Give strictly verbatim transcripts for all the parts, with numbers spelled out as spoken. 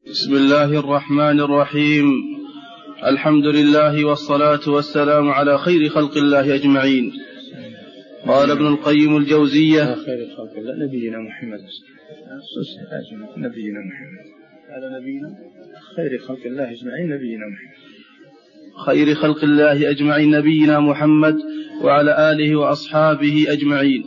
بسم الله الرحمن الرحيم. الحمد لله والصلاة والسلام على خير خلق الله أجمعين. قال ابن القيم الجوزية خير خلق الله نبينا محمد نبينا محمد على نبينا خير خلق الله أجمعين نبينا محمد خير خلق الله أجمعين نبينا محمد وعلى آله وأصحابه أجمعين.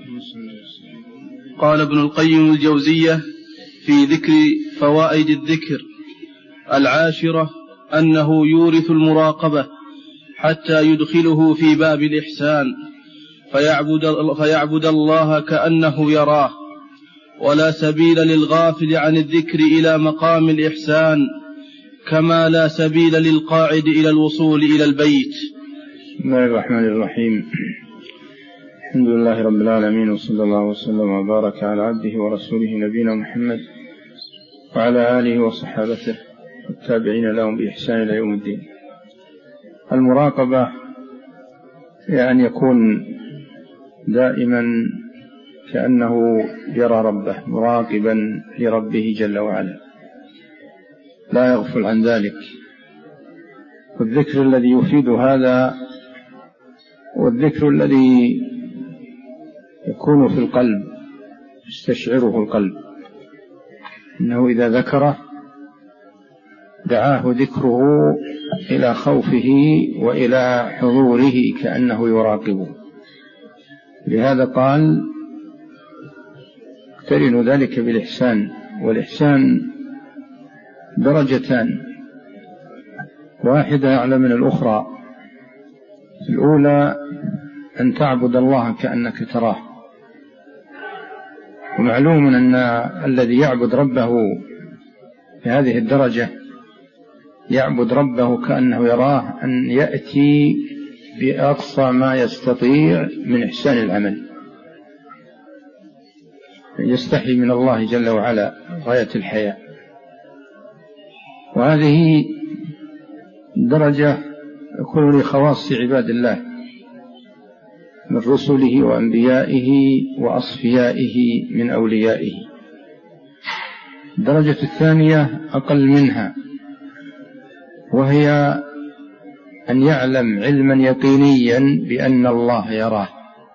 قال ابن القيم الجوزية في ذكر فوائد الذكر: العاشرة أنه يورث المراقبة حتى يدخله في باب الإحسان فيعبد, فيعبد الله كأنه يراه، ولا سبيل للغافل عن الذكر إلى مقام الإحسان، كما لا سبيل للقاعد إلى الوصول إلى البيت. بسم الله الرحمن الرحيم. الحمد لله رب العالمين، وصلى الله وسلم وبارك على عبده ورسوله نبينا محمد وعلى آله وصحابته والتابعين لهم بإحسان إلى يوم الدين. المراقبة يعني يكون دائما كأنه يرى ربه، مراقبا لربه جل وعلا، لا يغفل عن ذلك. والذكر الذي يفيد هذا والذكر الذي يكون في القلب يستشعره القلب، إنه إذا ذكره دعاه ذكره إلى خوفه وإلى حضوره كأنه يراقبه. لهذا قال: اقترن ذلك بالإحسان. والإحسان درجتان، واحدة أعلى من الأخرى. الأولى أن تعبد الله كأنك تراه، ومعلوم أن الذي يعبد ربه بهذه الدرجة يعبد ربه كأنه يراه، أن يأتي بأقصى ما يستطيع من إحسان العمل، يستحي من الله جل وعلا غاية الحياء. وهذه درجة يكون لخواص عباد الله من رسله وأنبيائه وأصفيائه من أوليائه. الدرجة الثانية أقل منها، وهي أن يعلم علما يقينيا بأن الله يراه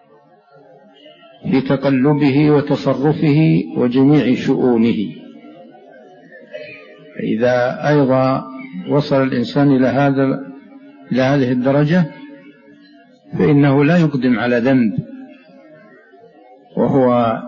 في تقلبه وتصرفه وجميع شؤونه. إذا أيضا وصل الإنسان إلى هذا إلى هذه الدرجة فإنه لا يقدم على ذنب وهو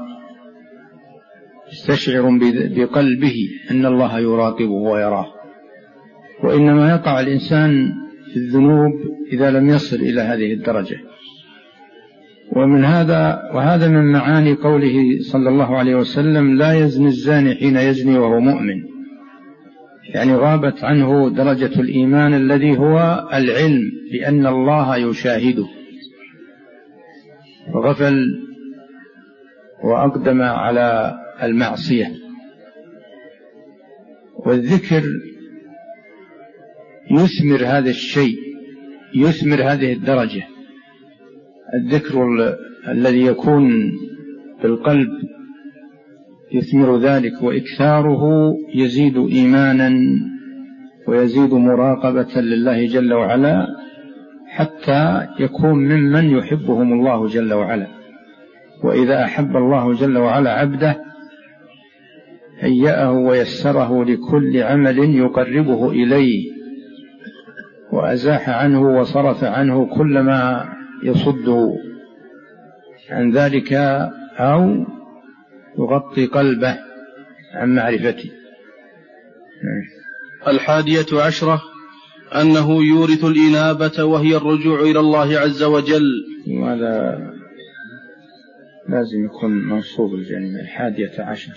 يستشعر بقلبه أن الله يراقبه ويراه، وإنما يقع الإنسان في الذنوب إذا لم يصل إلى هذه الدرجة. ومن هذا وهذا من معاني قوله صلى الله عليه وسلم: لا يزني الزاني حين يزني وهو مؤمن، يعني غابت عنه درجة الإيمان الذي هو العلم بأن الله يشاهده، وغفل وأقدم على المعصية. والذكر يثمر هذا الشيء، يثمر هذه الدرجة. الذكر الذي يكون في القلب يثمر ذلك، وإكثاره يزيد إيمانا ويزيد مراقبة لله جل وعلا، حتى يكون ممن يحبهم الله جل وعلا. وإذا أحب الله جل وعلا عبده هيأه ويسره لكل عمل يقربه إليه، وأزاح عنه وصرف عنه كل ما يصده عن ذلك أو يغطي قلبه عن معرفته. الحادية عشرة أنه يورث الإنابة وهي الرجوع إلى الله عز وجل. وهذا لازم يكون منصوب الجانب. الحادية عشر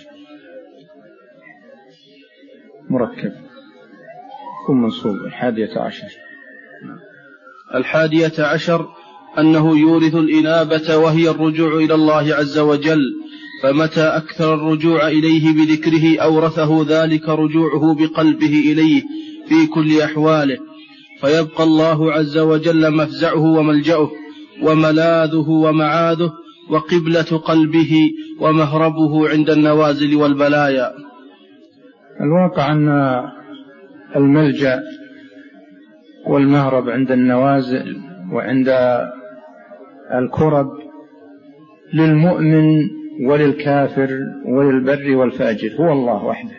مركب يكون منصوب. الحادية عشر الحادية عشر أنه يورث الإنابة وهي الرجوع إلى الله عز وجل، فمتى أكثر الرجوع إليه بذكره أورثه ذلك رجوعه بقلبه إليه في كل أحواله، فيبقى الله عز وجل مفزعه وملجأه وملاذه ومعاذه وقبلة قلبه ومهربه عند النوازل والبلايا. الواقع أن الملجأ والمهرب عند النوازل وعند الكرب للمؤمن وللكافر وللبر والفاجر هو الله وحده،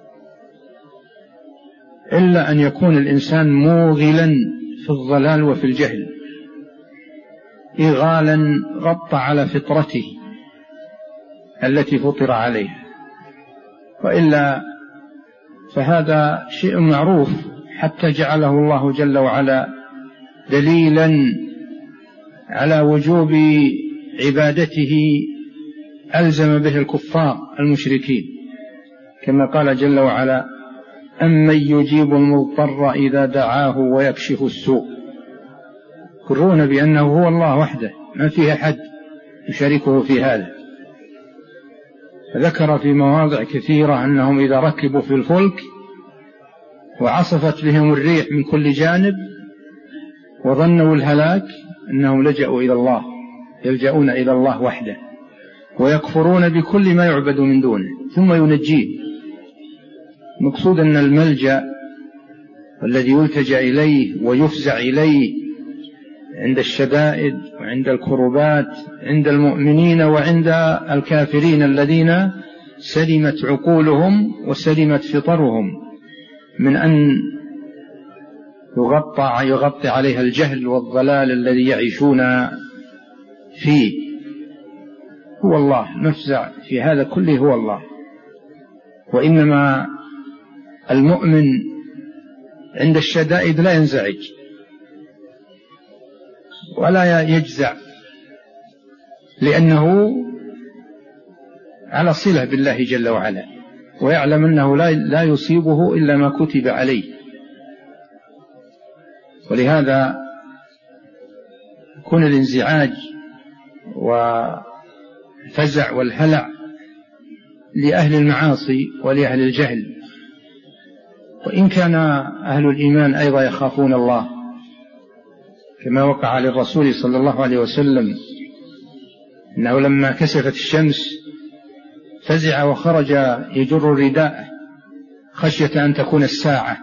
إلا أن يكون الإنسان موغلا في الضلال وفي الجهل إغالا غطى على فطرته التي فطر عليها، وإلا فهذا شيء معروف، حتى جعله الله جل وعلا دليلا على وجوب عبادته ألزم به الكفار المشركين، كما قال جل وعلا: أمن يجيب المضطر إذا دعاه ويكشف السوء. يقرون بأنه هو الله وحده ما فيه أحد يشاركه في هذا. فذكر في مواضع كثيرة أنهم إذا ركبوا في الفلك وعصفت بهم الريح من كل جانب وظنوا الهلاك أنهم لجأوا إلى الله، يلجؤون إلى الله وحده ويكفرون بكل ما يعبد من دونه ثم ينجيه. مقصود أن الملجأ والذي يلتجأ إليه ويفزع إليه عند الشدائد وعند الكربات عند المؤمنين وعند الكافرين الذين سلمت عقولهم وسلمت فطرهم من أن يغطى, يغطي عليها الجهل والضلال الذي يعيشون فيه، هو الله. مفزع في هذا كله هو الله. وإنما المؤمن عند الشدائد لا ينزعج ولا يجزع، لأنه على صلة بالله جل وعلا، ويعلم أنه لا يصيبه إلا ما كتب عليه. ولهذا يكون الانزعاج والفزع والهلع لأهل المعاصي ولأهل الجهل، وإن كان أهل الإيمان أيضا يخافون الله، كما وقع للرسول صلى الله عليه وسلم أنه لما كسفت الشمس فزع وخرج يجر رداءه خشية أن تكون الساعة،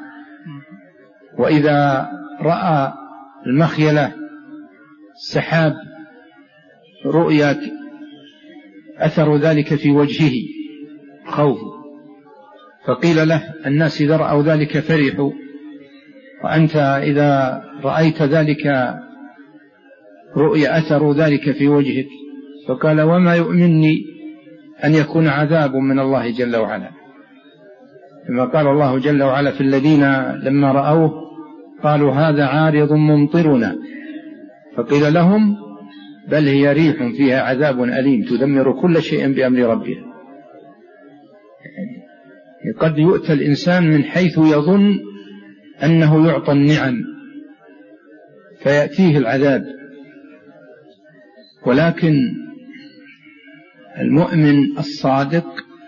وإذا رأى المخيلة سحاب رؤيا أثر ذلك في وجهه خوف، فقيل له: الناس إذا رأوا ذلك فرحوا، وأنت إذا رأيت ذلك رؤيا أثر ذلك في وجهك. فقال: وما يؤمنني أن يكون عذاب من الله جل وعلا، كما قال الله جل وعلا في الذين لما رأوه قالوا: هذا عارض ممطرنا، فقيل لهم: بل هي ريح فيها عذاب أليم تدمر كل شيء بأمر ربها. قد يؤتى الإنسان من حيث يظن أنه يعطى النعم فيأتيه العذاب، ولكن المؤمن الصادق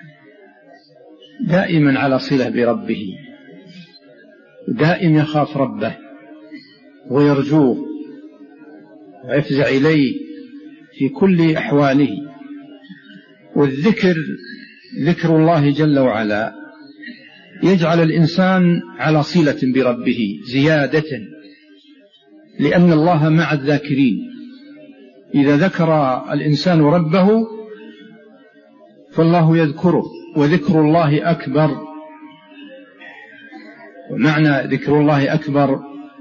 دائما على صلة بربه، دائما يخاف ربه ويرجوه ويفزع إليه في كل أحواله. والذكر ذكر الله جل وعلا يجعل الإنسان على صلة بربه زيادة، لأن الله مع الذاكرين. إذا ذكر الإنسان ربه فالله يذكره، وذكر الله أكبر. ومعنى ذكر الله أكبر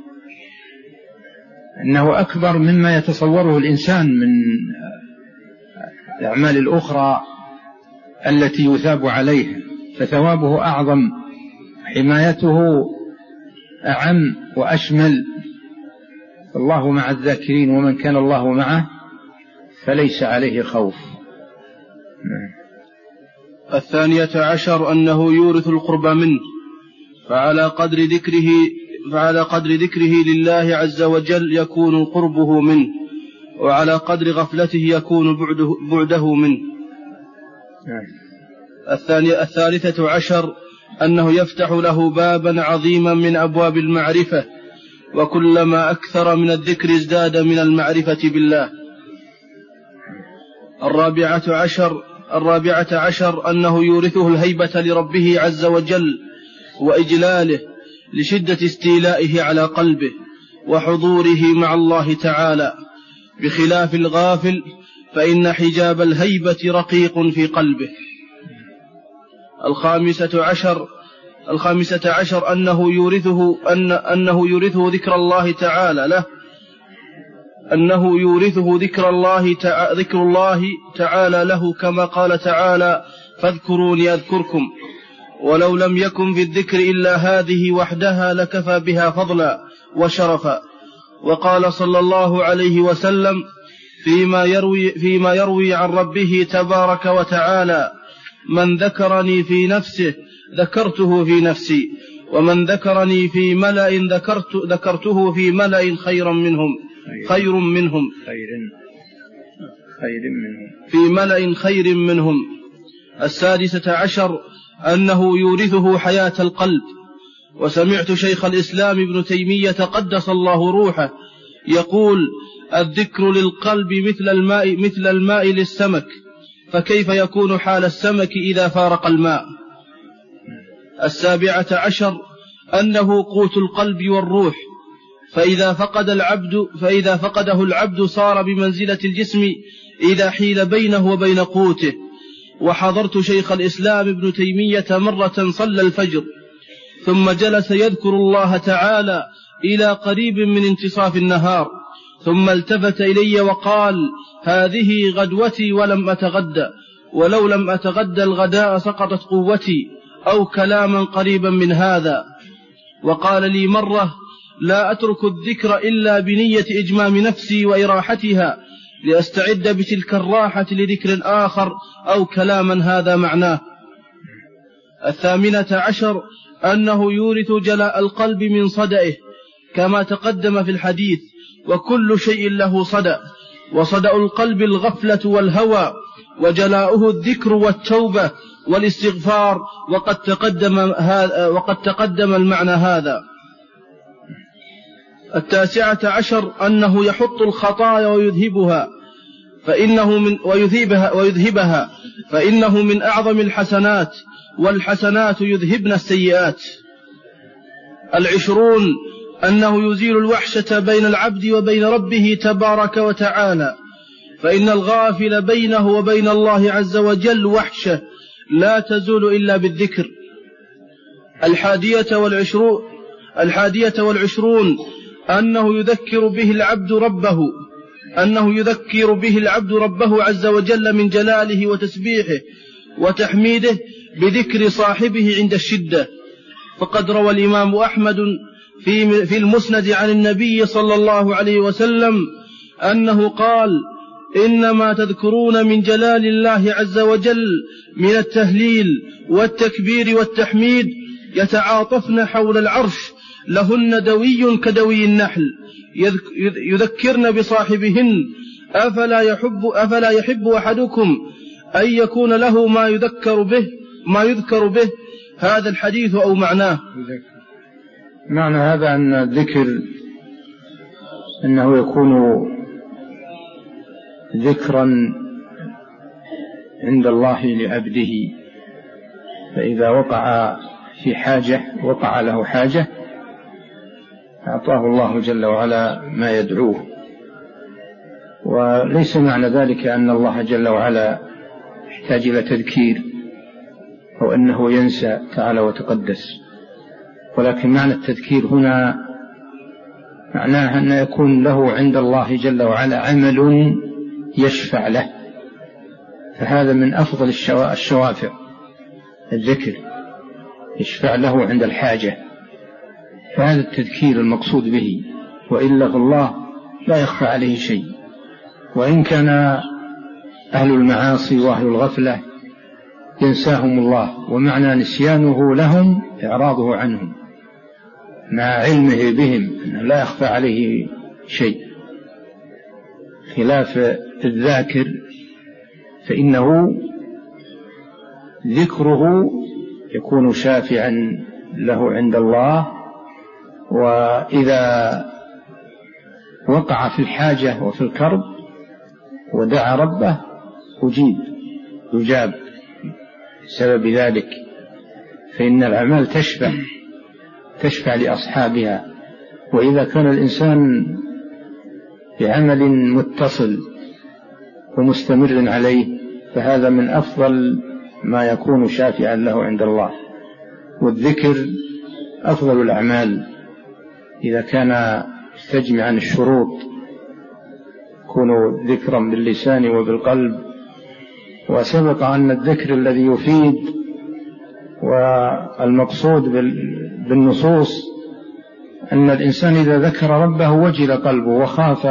أنه أكبر مما يتصوره الإنسان من الأعمال الأخرى التي يثاب عليها، فثوابه أعظم، حمايته أعم وأشمل. الله مع الذاكرين، ومن كان الله معه فليس عليه خوف. الثانية عشر أنه يورث القرب منه، فعلى قدر ذكره فعلى قدر ذكره لله عز وجل يكون قربه منه، وعلى قدر غفلته يكون بعده, بعده منه. الثانية الثالثة عشر أنه يفتح له بابا عظيما من أبواب المعرفة، وكلما أكثر من الذكر ازداد من المعرفة بالله. الرابعة عشر الرابعة عشر أنه يورثه الهيبة لربه عز وجل وإجلاله لشدة استيلائه على قلبه وحضوره مع الله تعالى، بخلاف الغافل فإن حجاب الهيبة رقيق في قلبه. الخامسة عشر الخامسة عشر أنه يورثه أن أنه يورثه ذكر الله تعالى له أنه يورثه ذكر الله تعالى ذكر الله تعالى له، كما قال تعالى: فاذكروني أذكركم. ولو لم يكن في الذكر إلا هذه وحدها لكفى بها فضلا وشرفا. وقال صلى الله عليه وسلم فيما يروي, فيما يروي عن ربه تبارك وتعالى: من ذكرني في نفسه ذكرته في نفسي، ومن ذكرني في ملأ ذكرت ذكرته في ملأ خيرا منهم خير منهم خير خير منهم في ملأ خير منهم. السادسة عشر أنه يورثه حياة القلب. وسمعت شيخ الإسلام ابن تيمية قدس الله روحه يقول: الذكر للقلب مثل الماء مثل الماء للسمك، فكيف يكون حال السمك إذا فارق الماء؟ السابعة عشر أنه قوت القلب والروح، فإذا فقد العبد فإذا فقده العبد صار بمنزلة الجسم إذا حيل بينه وبين قوته. وحضرت شيخ الإسلام ابن تيمية مرة صلى الفجر ثم جلس يذكر الله تعالى إلى قريب من انتصاف النهار، ثم التفت إلي وقال: هذه غدوتي ولم أتغدى، ولو لم أتغدى الغداء سقطت قوتي، أو كلاما قريبا من هذا. وقال لي مرة: لا أترك الذكر إلا بنية إجمام نفسي وإراحتها لأستعد بتلك الراحة لذكر آخر أو كلاما هذا معناه. الثامنة عشر أنه يورث جلاء القلب من صدئه، كما تقدم في الحديث: وكل شيء له صدأ، وصدأ القلب الغفلة والهوى، وجلاؤه الذكر والتوبة والاستغفار، وقد تقدم, هذا وقد تقدم المعنى هذا. التاسعة عشر أنه يحط الخطايا ويذهبها فإنه من ويذهبها, ويذهبها فإنه من أعظم الحسنات، والحسنات يذهبن السيئات. العشرون أنه يزيل الوحشة بين العبد وبين ربه تبارك وتعالى، فإن الغافل بينه وبين الله عز وجل وحشة لا تزول إلا بالذكر. الحادية والعشرون الحادية والعشرون أنه يذكر به العبد ربه أنه يذكر به العبد ربه عز وجل من جلاله وتسبيحه وتحميده بذكر صاحبه عند الشدة. فقد روى الإمام أحمد في في المسند عن النبي صلى الله عليه وسلم أنه قال: إنما تذكرون من جلال الله عز وجل من التهليل والتكبير والتحميد يتعاطفن حول العرش، لهن دوي كدوي النحل، يذكرن بصاحبهن. أفلا يحب, أفلا يحب أحدكم أن يكون له ما يذكر به ما يذكر به هذا الحديث أو معناه. معنى هذا أن الذكر أنه يكون ذكرا عند الله لعبده، فإذا وقع في حاجة وقع له حاجة أعطاه الله جل وعلا ما يدعوه. وليس معنى ذلك أن الله جل وعلا يحتاج إلى تذكير أو أنه ينسى تعالى وتقدس، ولكن معنى التذكير هنا معناه أن يكون له عند الله جل وعلا عمل يشفع له، فهذا من أفضل الشوافع الذكر، يشفع له عند الحاجة، فهذا التذكير المقصود به. وإلا فالله لا يخفى عليه شيء، وإن كان أهل المعاصي وأهل الغفلة ينساهم الله، ومعنى نسيانه لهم إعراضه عنهم مع علمه بهم أنه لا يخفى عليه شيء، خلاف الذاكر فإنه ذكره يكون شافعا له عند الله، وإذا وقع في الحاجة وفي الكرب ودعا ربه أجيب يجاب بسبب ذلك، فإن الأعمال تشفع تشفع لأصحابها. وإذا كان الإنسان بعمل متصل ومستمر عليه فهذا من أفضل ما يكون شافعا له عند الله. والذكر أفضل الأعمال إذا كان يستجمع عن الشروط، يكون ذكرا باللسان وبالقلب. وسبق أن الذكر الذي يفيد والمقصود بالنصوص أن الإنسان إذا ذكر ربه وجل قلبه وخاف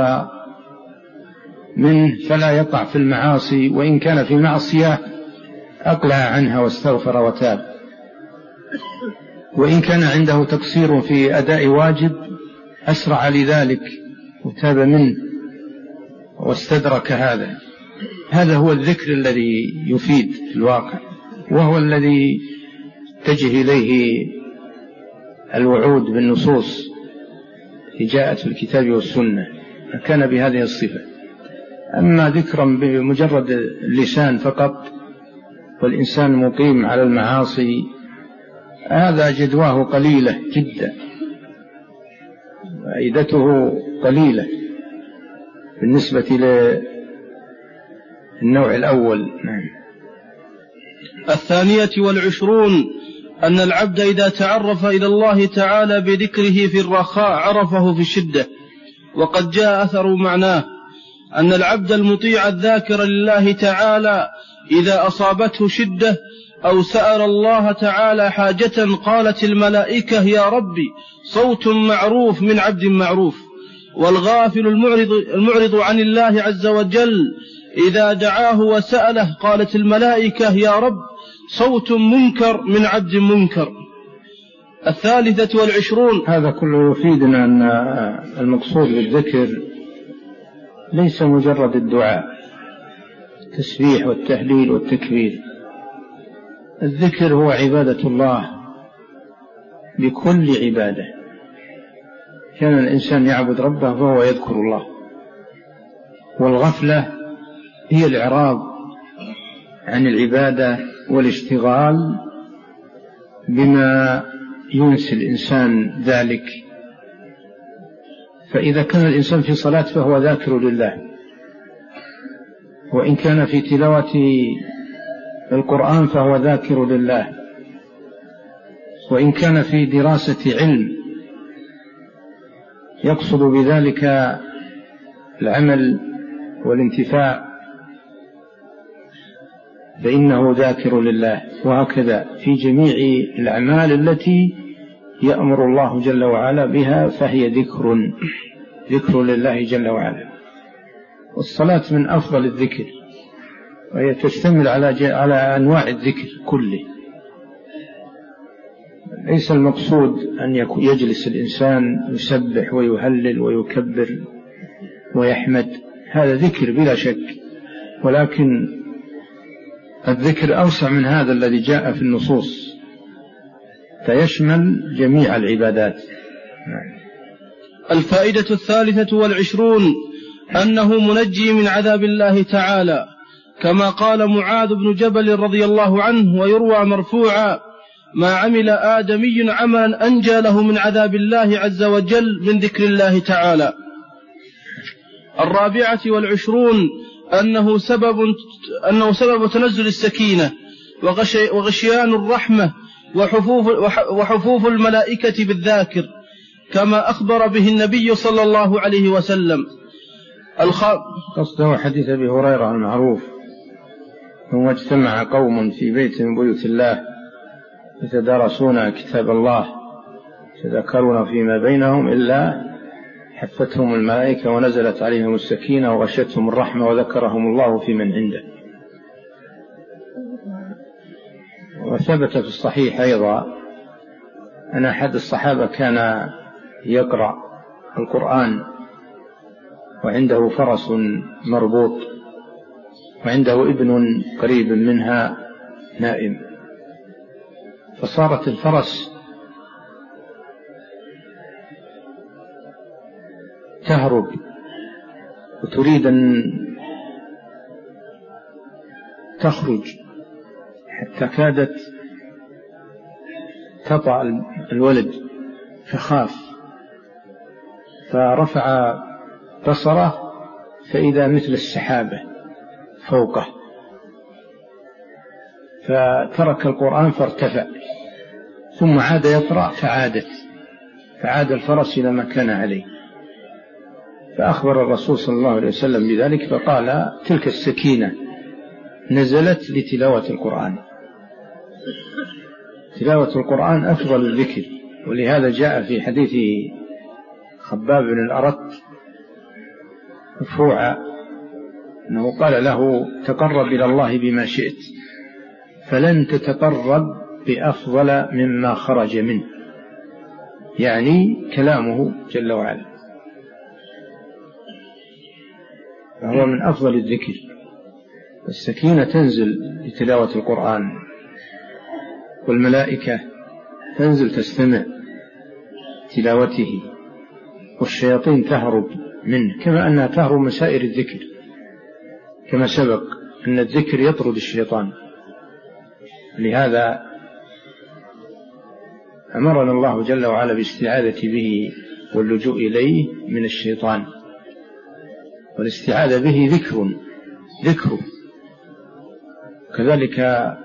منه فلا يقع في المعاصي، وإن كان في معصية أقلع عنها واستغفر وتاب، وإن كان عنده تقصير في أداء واجب أسرع لذلك وتاب منه واستدرك هذا. هذا هو الذكر الذي يفيد في الواقع، وهو الذي تجه إليه الوعود بالنصوص التي جاءت في الكتاب والسنة، كان بهذه الصفة. أما ذكرا بمجرد اللسان فقط والإنسان مقيم على المعاصي هذا جدواه قليلة جدا، فائدته قليلة بالنسبة للنوع الأول. الثانية والعشرون أن العبد إذا تعرف إلى الله تعالى بذكره في الرخاء عرفه في الشدة. وقد جاء أثر معناه أن العبد المطيع الذاكر لله تعالى إذا أصابته شدة أو سأل الله تعالى حاجة قالت الملائكة يا ربي صوت معروف من عبد معروف. والغافل المعرض, المعرض عن الله عز وجل إذا دعاه وسأله قالت الملائكة يا رب صوت منكر من عبد منكر. الثالثة والعشرون. هذا كله يفيدنا أن المقصود بالذكر ليس مجرد الدعاء التسبيح والتهليل والتكبير. الذكر هو عبادة الله بكل عبادة. كان الإنسان يعبد ربه فهو يذكر الله، والغفلة هي الإعراض عن العبادة والاشتغال بما ينسي الإنسان ذلك. فإذا كان الإنسان في صلاة فهو ذاكر لله، وإن كان في تلاوة القرآن فهو ذاكر لله، وإن كان في دراسة علم يقصد بذلك العمل والانتفاع فإنه ذاكر لله. وهكذا في جميع الأعمال التي يأمر الله جل وعلا بها فهي ذكر ذكر لله جل وعلا. والصلاة من أفضل الذكر، وهي تشتمل على على أنواع الذكر كله. ليس المقصود أن يجلس الإنسان يسبح ويهلل ويكبر ويحمد، هذا ذكر بلا شك، ولكن الذكر أوسع من هذا الذي جاء في النصوص، فيشمل جميع العبادات. الفائدة الثالثة والعشرون أنه منجي من عذاب الله تعالى، كما قال معاذ بن جبل رضي الله عنه ويروى مرفوعا ما عمل آدمي عملا أنجى له من عذاب الله عز وجل من ذكر الله تعالى. الرابعة والعشرون أنه سبب, أنه سبب تنزل السكينة وغشي وغشيان الرحمة وحفوف, وحفوف الملائكة بالذاكر، كما أخبر به النبي صلى الله عليه وسلم. قصده حديث أبي هريرة المعروف: ثم اجتمع قوم في بيت من بيوت الله يتدارسون كتاب الله يتذكرون فيما بينهم إلا حفتهم الملائكة ونزلت عليهم السكينة وغشتهم الرحمة وذكرهم الله في من عنده. وثبت في الصحيح أيضا أن أحد الصحابة كان يقرأ القرآن وعنده فرس مربوط وعنده ابن قريب منها نائم، فصارت الفرس تهرب وتريد أن تخرج حتى كادت تطأ الولد فخاف، فرفع بصره فإذا مثل السحابة فوقه، فترك القرآن فارتفع، ثم عاد يقرأ فعادت فعاد الفرس إلى ما كان عليه. فأخبر الرسول صلى الله عليه وسلم بذلك فقال: تلك السكينة نزلت لتلاوة القرآن. تلاوة القرآن أفضل الذكر، ولهذا جاء في حديث خباب بن الأرت مرفوعا أنه قال له: تقرب إلى الله بما شئت فلن تتقرب بأفضل مما خرج منه، يعني كلامه جل وعلا، فهو من أفضل الذكر. السكينة تنزل بتلاوة القرآن، والملائكة تنزل تستمع تلاوته، والشياطين تهرب منه كما أنها تهرب من سائر الذكر، كما سبق أن الذكر يطرد الشيطان. لهذا أمرنا الله جل وعلا بالاستعاذة به واللجوء إليه من الشيطان، والاستعاذة به ذكر ذكر كذلك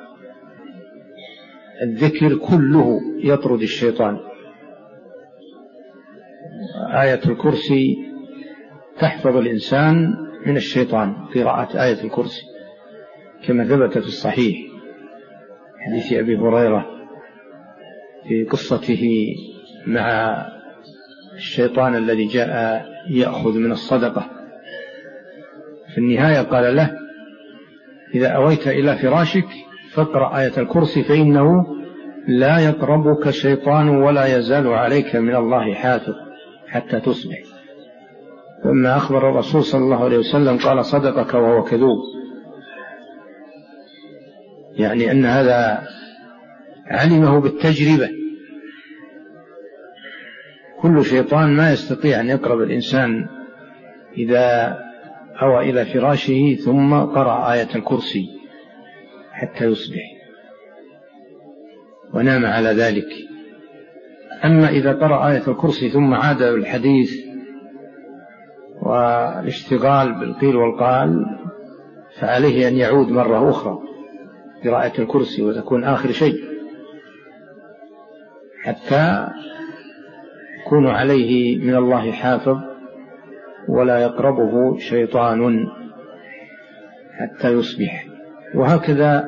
الذكر كله يطرد الشيطان. آية الكرسي تحفظ الإنسان من الشيطان، قراءة آية الكرسي كما ثبت في الصحيح حديث أبي هريرة في قصته مع الشيطان الذي جاء يأخذ من الصدقة. في النهاية قال له: إذا أويت إلى فراشك فاقرأ آية الكرسي فإنه لا يقربك شيطان ولا يزال عليك من الله حافظ حتى تصبح. لما أخبر الرسول صلى الله عليه وسلم قال: صدقك وهو كذوب، يعني أن هذا علمه بالتجربة. كل شيطان ما يستطيع أن يقرب الإنسان إذا أوى إلى فراشه ثم قرأ آية الكرسي حتى يصبح ونام على ذلك. أما إذا قرأ آية الكرسي ثم عاد الحديث والاشتغال بالقيل والقال فعليه أن يعود مرة أخرى قراءة الكرسي وتكون آخر شيء حتى يكون عليه من الله حافظ ولا يقربه شيطان حتى يصبح. وهكذا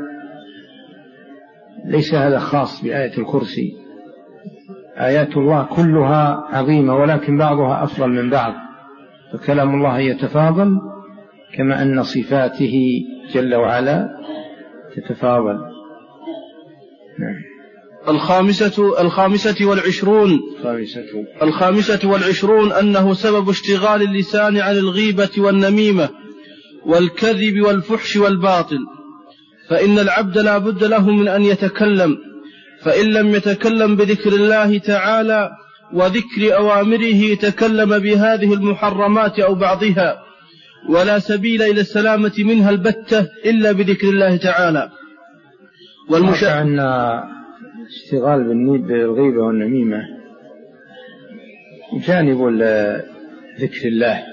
ليس هذا خاص بآية الكرسي، آيات الله كلها عظيمة ولكن بعضها أفضل من بعض، فكلام الله يتفاضل كما أن صفاته جل وعلا تتفاضل. نعم. الخامسة الخامسة والعشرون خامسة الخامسة والعشرون أنه سبب اشتغال اللسان عن الغيبة والنميمة والكذب والفحش والباطل، فإن العبد لا بد له من أن يتكلم، فإن لم يتكلم بذكر الله تعالى وذكر أوامره تكلم بهذه المحرمات أو بعضها، ولا سبيل إلى السلامة منها البتة إلا بذكر الله تعالى. والمشاهد أن اشتغال بالغيبة والنميمة جانب ذكر الله،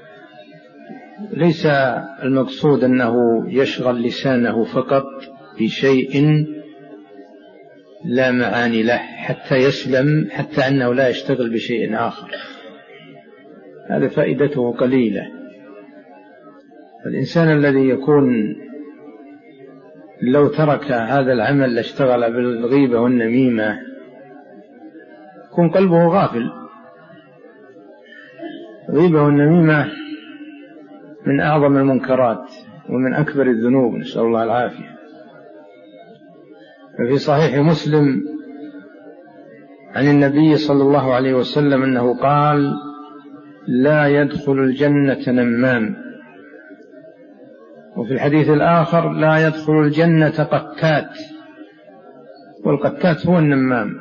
ليس المقصود أنه يشغل لسانه فقط بشيء لا معاني له حتى يسلم، حتى أنه لا يشتغل بشيء آخر، هذا فائدته قليلة. الإنسان الذي يكون لو ترك هذا العمل لاشتغل بالغيبة والنميمة يكون قلبه غافل. الغيبة والنميمة من أعظم المنكرات ومن أكبر الذنوب، نسأل الله العافية. ففي صحيح مسلم عن النبي صلى الله عليه وسلم أنه قال: لا يدخل الجنة نمام. وفي الحديث الآخر: لا يدخل الجنة قتات، والقتات هو النمام.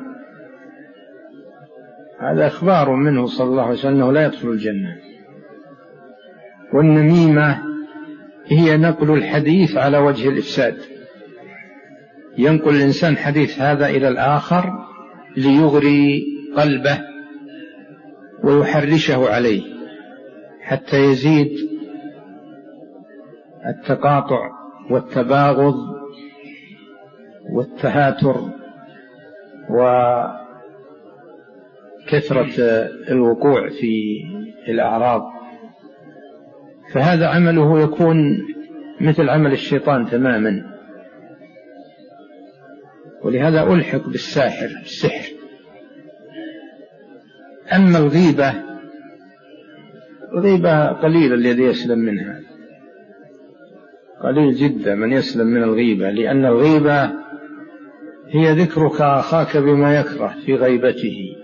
هذا إخبار منه صلى الله عليه وسلم أنه لا يدخل الجنة. والنميمة هي نقل الحديث على وجه الإفساد، ينقل الإنسان حديث هذا إلى الآخر ليغري قلبه ويحرشه عليه حتى يزيد التقاطع والتباغض والتهاتر وكثرة الوقوع في الأعراض. فهذا عمله يكون مثل عمل الشيطان تماما. ولهذا ألحق بالساحر السحر. أما الغيبة، الغيبة قليل الذي يسلم منها، قليل جدا من يسلم من الغيبة، لأن الغيبة هي ذكرك أخاك بما يكره في غيبته.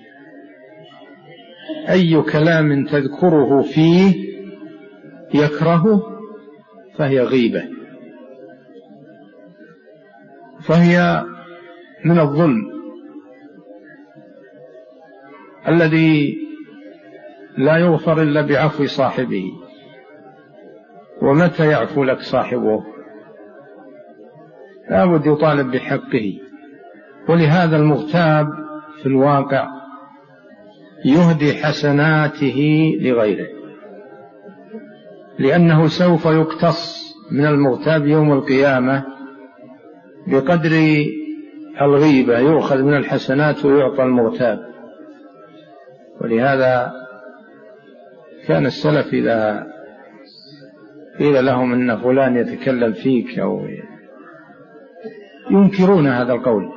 أي كلام تذكره فيه يكرهه فهي غيبة، فهي من الظلم الذي لا يغفر إلا بعفو صاحبه. ومتى يعفو لك صاحبه؟ لا بد يطالب بحقه. ولهذا المغتاب في الواقع يهدي حسناته لغيره، لأنه سوف يقتص من المغتاب يوم القيامة بقدر الغيبة، يؤخذ من الحسنات ويعطى المغتاب. ولهذا كان السلف إذا قيل لهم إن فلان يتكلم فيك أو ينكرون هذا القول.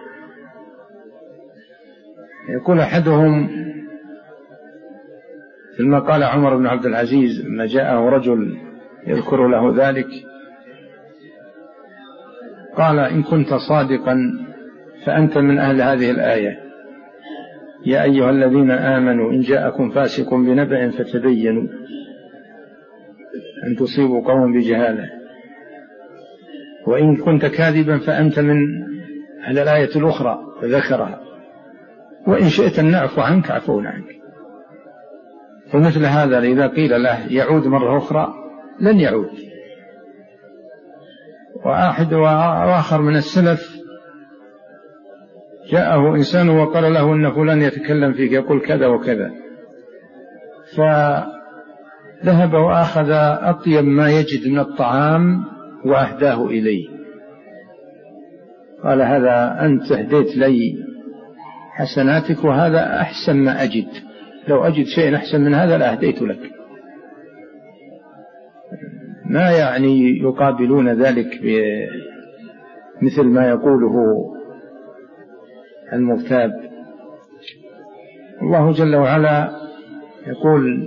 يقول أحدهم لما قال عمر بن عبد العزيز لما جاءه رجل يذكر له ذلك، قال: إن كنت صادقا فأنت من أهل هذه الآية: يا أيها الذين آمنوا إن جاءكم فاسق بنبأ فتبينوا أن تصيبوا قوما بجهالة. وإن كنت كاذبا فأنت من أهل الآية الأخرى وذكرها: وإن شئت أن نعفو عنك عفونا عنك. فمثل هذا إذا قيل له يعود مرة أخرى لن يعود. وأحد وآخر من السلف جاءه إنسان وقال له إن فلان يتكلم فيك يقول كذا وكذا، فذهب وأخذ أطيب ما يجد من الطعام وأهداه إليه. قال: هذا أنت أهديت لي حسناتك وهذا أحسن ما أجد، لو أجد شيء أحسن من هذا لأهديت لك. ما يعني يقابلون ذلك مثل ما يقوله المغتاب. الله جل وعلا يقول: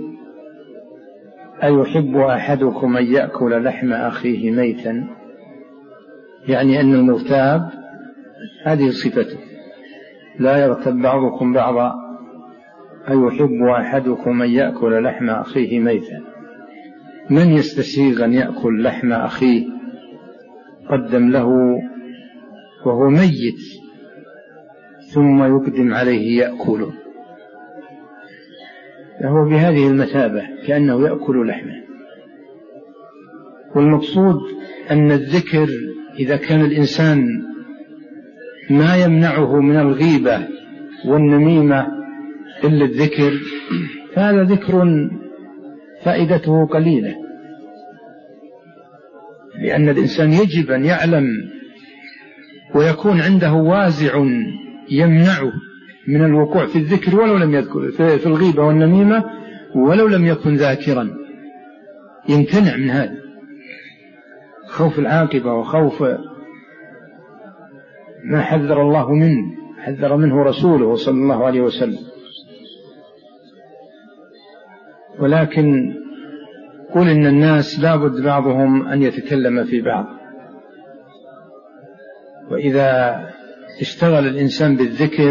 أيحب أحدكم أن يأكل لحم أخيه ميتا؟ يعني أن المغتاب هذه صفته، لا يغتب بعضكم بعضا. أيحب أحدكم أن يأكل لحم أخيه ميتا؟ من يستسيغ أن يأكل لحم أخيه قدم له وهو ميت ثم يقدم عليه يأكله؟ فهو بهذه المثابة كأنه يأكل لحمه. والمقصود أن الذكر إذا كان الإنسان ما يمنعه من الغيبة والنميمة إلا الذكر، فهذا ذكر فائدته قليلة، لأن الإنسان يجب أن يعلم ويكون عنده وازع يمنعه من الوقوع في الذكر ولو لم يذكر في الغيبة والنميمة ولو لم يكن ذاكرا، يمتنع من هذا خوف العاقبة وخوف ما حذر الله منه، حذر منه رسوله صلى الله عليه وسلم. ولكن قل إن الناس لابد بعضهم أن يتكلم في بعض، وإذا اشتغل الإنسان بالذكر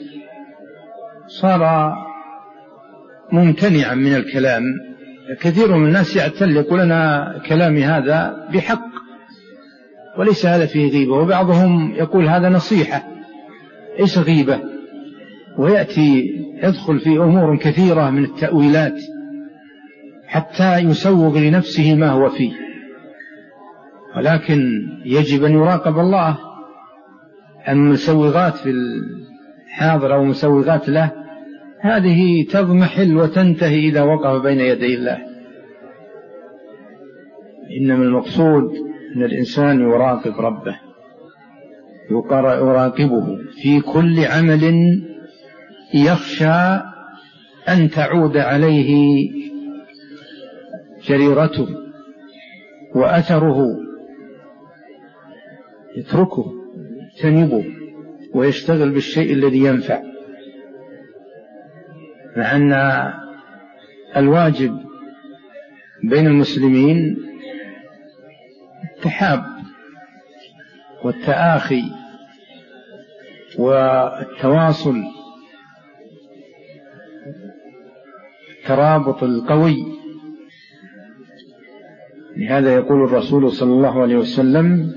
صار ممتنعا من الكلام. كثير من الناس يعتل يقول: أنا كلامي هذا بحق وليس هذا فيه غيبة. وبعضهم يقول: هذا نصيحة ليس غيبة، ويأتي يدخل في أمور كثيرة من التأويلات حتى يسوغ لنفسه ما هو فيه. ولكن يجب أن يراقب الله. أما مسوغات في الحاضر أو مسوغات له هذه تضمحل وتنتهي إذا وقف بين يدي الله. إنما المقصود أن الإنسان يراقب ربه، يراقبه في كل عمل يخشى أن تعود عليه جريرته وأثره، يتركه يجتنبه ويشتغل بالشيء الذي ينفع. مع أن الواجب بين المسلمين التحاب والتآخي والتواصل، الترابط القوي. لهذا يقول الرسول صلى الله عليه وسلم: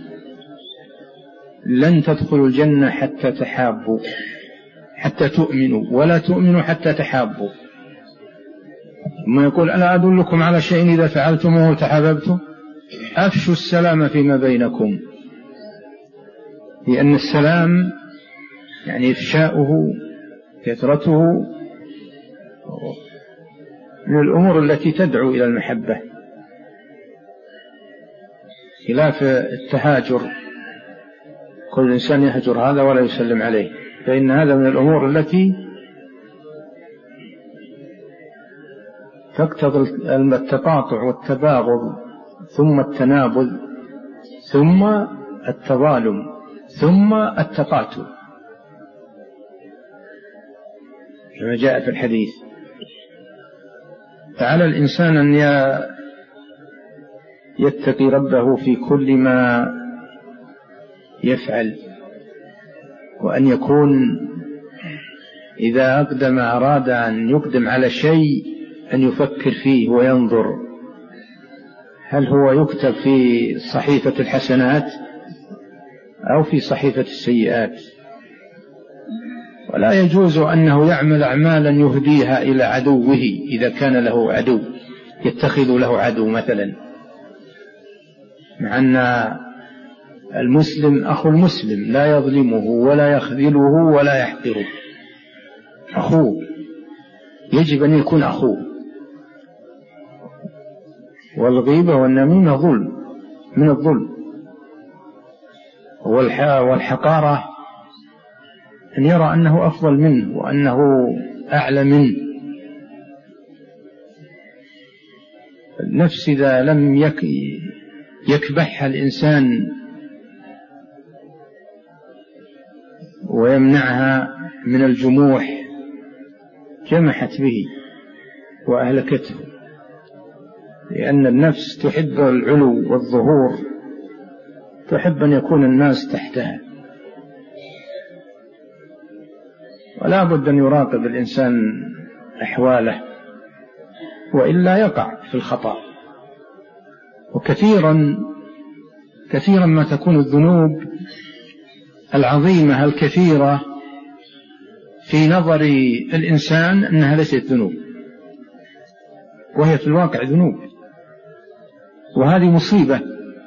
لن تدخلوا الجنة حتى تحابوا، حتى تؤمنوا، ولا تؤمنوا حتى تحابوا. ثم يقول: ألا أدلكم على شيء إذا فعلتموه تحاببتم؟ أفشوا السلام فيما بينكم. لأن السلام يعني إفشاؤه كثرته من الأمور التي تدعو إلى المحبة، خلاف التهاجر، كل إنسان يهجر هذا ولا يسلم عليه، فإن هذا من الأمور التي تقتضي التقاطع والتباغض، ثم التنابذ، ثم التظالم، ثم التقاتل كما جاء في الحديث. فعلى الإنسان أن يتقي ربه في كل ما يفعل، وأن يكون إذا أقدم أراد أن يقدم على شيء أن يفكر فيه وينظر هل هو يكتب في صحيفة الحسنات أو في صحيفة السيئات. ولا يجوز أنه يعمل أعمالا يهديها إلى عدوه إذا كان له عدو، يتخذ له عدو مثلا، مع أن المسلم أخو المسلم لا يظلمه ولا يخذله ولا يحقره، أخوه يجب أن يكون أخوه. والغيبة والنميمة ظلم من الظلم، والحقارة أن يرى أنه أفضل منه وأنه أعلى منه. النفس إذا لم يكبحها الإنسان ويمنعها من الجموح جمحت به وأهلكته، لأن النفس تحب العلو والظهور، تحب أن يكون الناس تحتها. ولا بد أن يراقب الإنسان أحواله وإلا يقع في الخطأ. وكثيرا كثيرا ما تكون الذنوب العظيمة الكثيرة في نظر الإنسان أنها ليست ذنوب، وهي في الواقع ذنوب، وهذه مصيبة،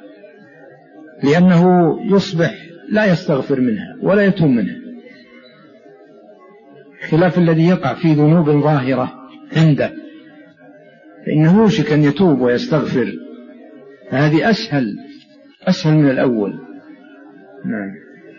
لأنه يصبح لا يستغفر منها ولا يتوب منها، خلاف الذي يقع في ذنوب ظاهرة عنده، فإنه يوشك أن يتوب ويستغفر. هذه أسهل أسهل من الأول. نعم.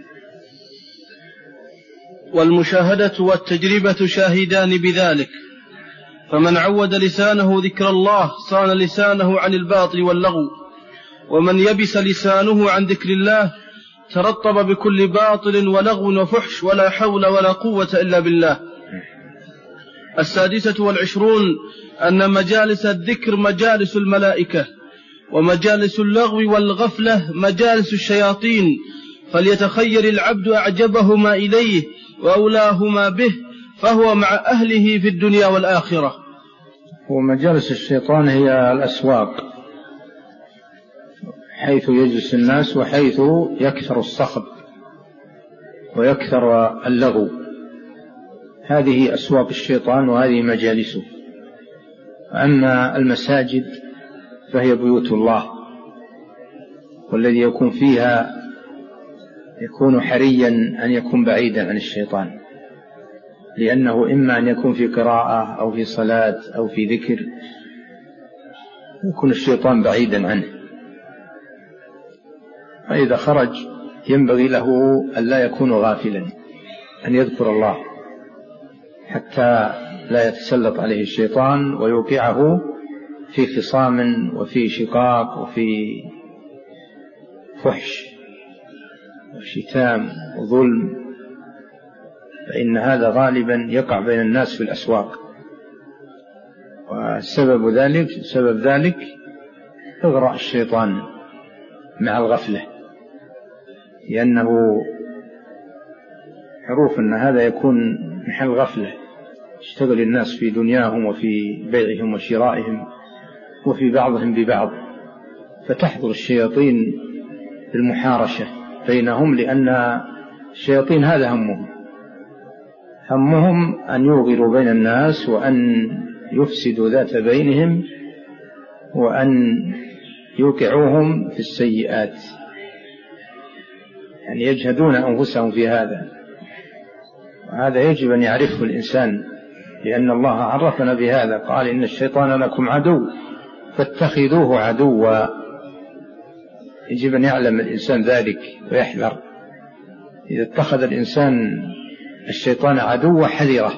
والمشاهدة والتجربة شاهدان بذلك، فمن عود لسانه ذكر الله صان لسانه عن الباطل واللغو، ومن يبس لسانه عن ذكر الله ترطب بكل باطل ولغو وفحش، ولا حول ولا قوة إلا بالله. السادسة والعشرون أن مجالس الذكر مجالس الملائكة، ومجالس اللغو والغفلة مجالس الشياطين، فليتخير العبد أعجبهما إليه وأولاهما به، فهو مع أهله في الدنيا والآخرة. ومجالس الشيطان هي الأسواق، حيث يجلس الناس وحيث يكثر الصخب ويكثر اللغو، هذه أسواق الشيطان وهذه مجالسه. أما المساجد فهي بيوت الله، والذي يكون فيها يكون حريا أن يكون بعيدا عن الشيطان، لأنه إما أن يكون في قراءة أو في صلاة أو في ذكر يكون الشيطان بعيدا عنه، فإذا خرج ينبغي له أن لا يكون غافلا، أن يذكر الله حتى لا يتسلط عليه الشيطان ويوقعه في خصام وفي شقاق وفي فحش وشتام وظلم، فإن هذا غالبا يقع بين الناس في الأسواق، والسبب ذلك سبب ذلك إغراء الشيطان مع الغفلة، لأنه معروف أن هذا يكون محل غفلة، يشتغل الناس في دنياهم وفي بيعهم وشرائهم وفي بعضهم ببعض، فتحضر الشياطين المحارشة بينهم، لأن الشياطين هذا همهم همهم أن يوغروا بين الناس وأن يفسدوا ذات بينهم وأن يوقعوهم في السيئات، يعني يجهدون أنفسهم في هذا، وهذا يجب أن يعرفه الإنسان، لأن الله عرفنا بهذا، قال إن الشيطان لكم عدو فاتخذوه عدوا. يجب أن يعلم الإنسان ذلك ويحذر، إذا اتخذ الإنسان الشيطان عدو حذره،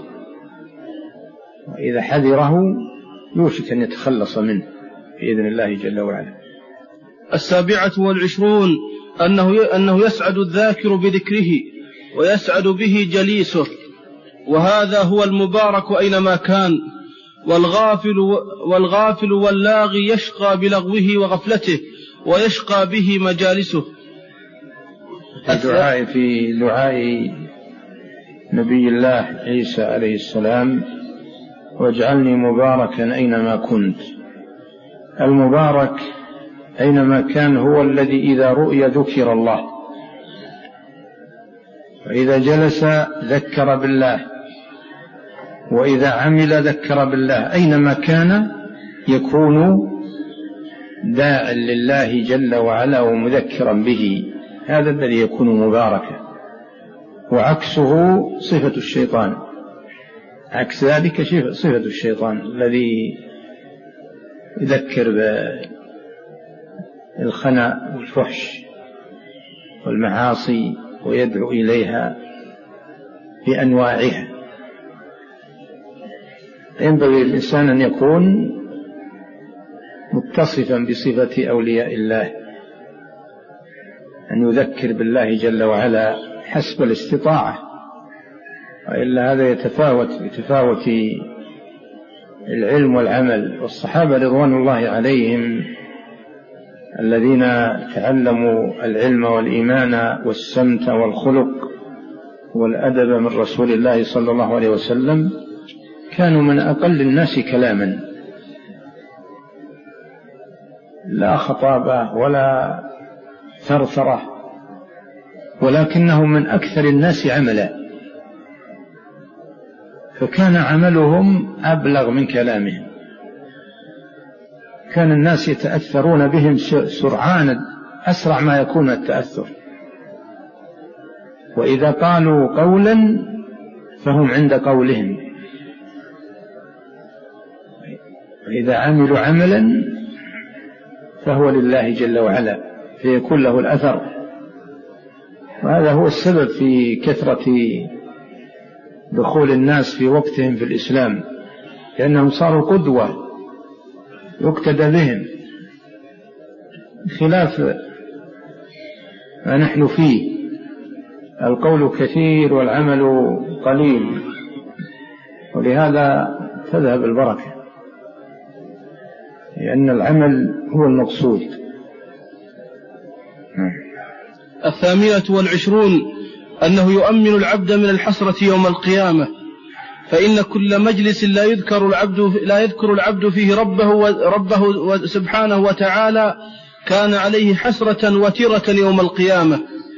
وإذا حذره يوشك أن يتخلص منه بإذن الله جل وعلا. السابعة والعشرون أنه أنه يسعد الذاكر بذكره ويسعد به جليسه، وهذا هو المبارك أينما كان، والغافل والغافل واللاغي يشقى بلغوه وغفلته ويشقى به مجالسه. الدعاء في دعاء نبي الله عيسى عليه السلام: واجعلني مباركا أينما كنت. المبارك أينما كان هو الذي إذا رؤي ذكر الله، وإذا جلس ذكر بالله، وإذا عمل ذكر بالله، أينما كان يكون داعا لله جل وعلا ومذكرا به، هذا الذي يكون مباركا. وعكسه صفة الشيطان، عكس ذلك صفة الشيطان الذي يذكر بالخنا والفحش والمعاصي ويدعو إليها بأنواعها. ينبغي الإنسان أن يكون متصفا بصفة أولياء الله، أن يذكر بالله جل وعلا حسب الاستطاعة، وإلا هذا يتفاوت يتفاوت العلم والعمل. والصحابة رضوان الله عليهم الذين تعلموا العلم والإيمان والسمت والخلق والأدب من رسول الله صلى الله عليه وسلم كانوا من أقل الناس كلاما، لا خطابة ولا ثرثرة، ولكنهم من أكثر الناس عملا، فكان عملهم أبلغ من كلامهم، كان الناس يتأثرون بهم سرعان، أسرع ما يكون التأثر، وإذا قالوا قولا فهم عند قولهم، وإذا عملوا عملا فهو لله جل وعلا، فيكون له الأثر. وهذا هو السبب في كثرة دخول الناس في وقتهم في الإسلام، لأنهم صاروا قدوة يقتدى بهم، خلاف ما نحن فيه، القول كثير والعمل قليل، ولهذا تذهب البركة، لأن العمل هو المقصود. الثامنة والعشرون أنه يؤمن العبد من الحسرة يوم القيامة، فإن كل مجلس لا يذكر العبد لا يذكر العبد فيه ربه وربه سبحانه وتعالى كان عليه حسرة وترة يوم القيامة.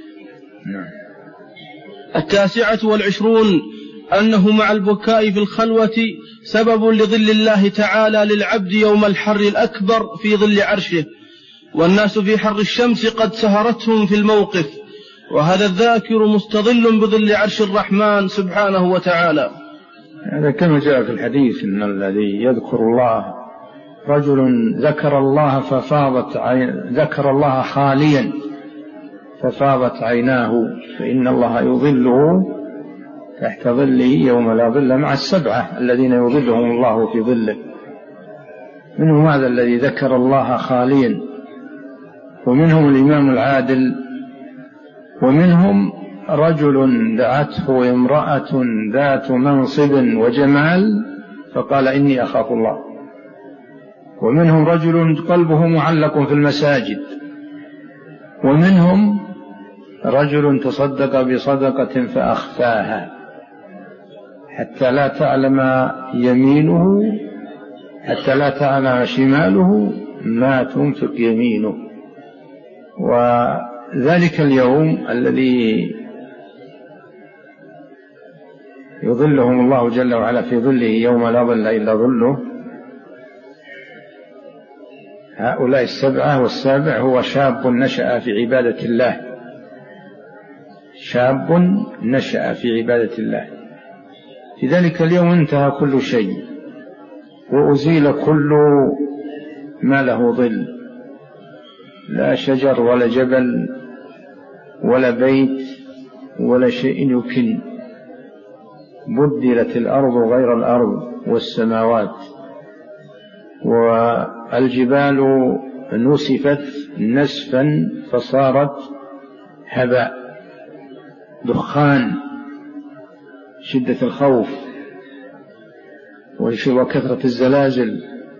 التاسعة والعشرون أنه مع البكاء في الخلوة سبب لظل الله تعالى للعبد يوم الحر الأكبر في ظل عرشه، والناس في حر الشمس قد سهرتهم في الموقف، وهذا الذاكر مستظل بظل عرش الرحمن سبحانه وتعالى. هذا كما جاء في الحديث إن الذي يذكر الله رجل ذكر الله ففاضت عين ذكر الله خاليا ففاضت عيناه فإن الله يظله تحت ظله يوم لا ظل مع السبعة الذين يظلهم الله في ظله. منهم هذا الذي ذكر الله خاليا، ومنهم الإمام العادل، ومنهم رجل دعته امرأة ذات منصب وجمال فقال إني أخاف الله، ومنهم رجل قلبه معلق في المساجد، ومنهم رجل تصدق بصدقة فأخفاها حتى لا تعلم يمينه حتى لا تعلم شماله ما تنفق يمينه. وذلك اليوم الذي يظلهم الله جل وعلا في ظله يوم لا ظل إلا ظله، هؤلاء السبعة، والسابع هو شاب نشأ في عبادة الله، شاب نشأ في عبادة الله. في ذلك اليوم انتهى كل شيء وأزيل كل ما له ظل، لا شجر ولا جبل ولا بيت ولا شيء يكن، بدلت الأرض غير الأرض والسماوات، والجبال نسفت نسفا فصارت هباء دخان، شدة الخوف وكثرة الزلازل،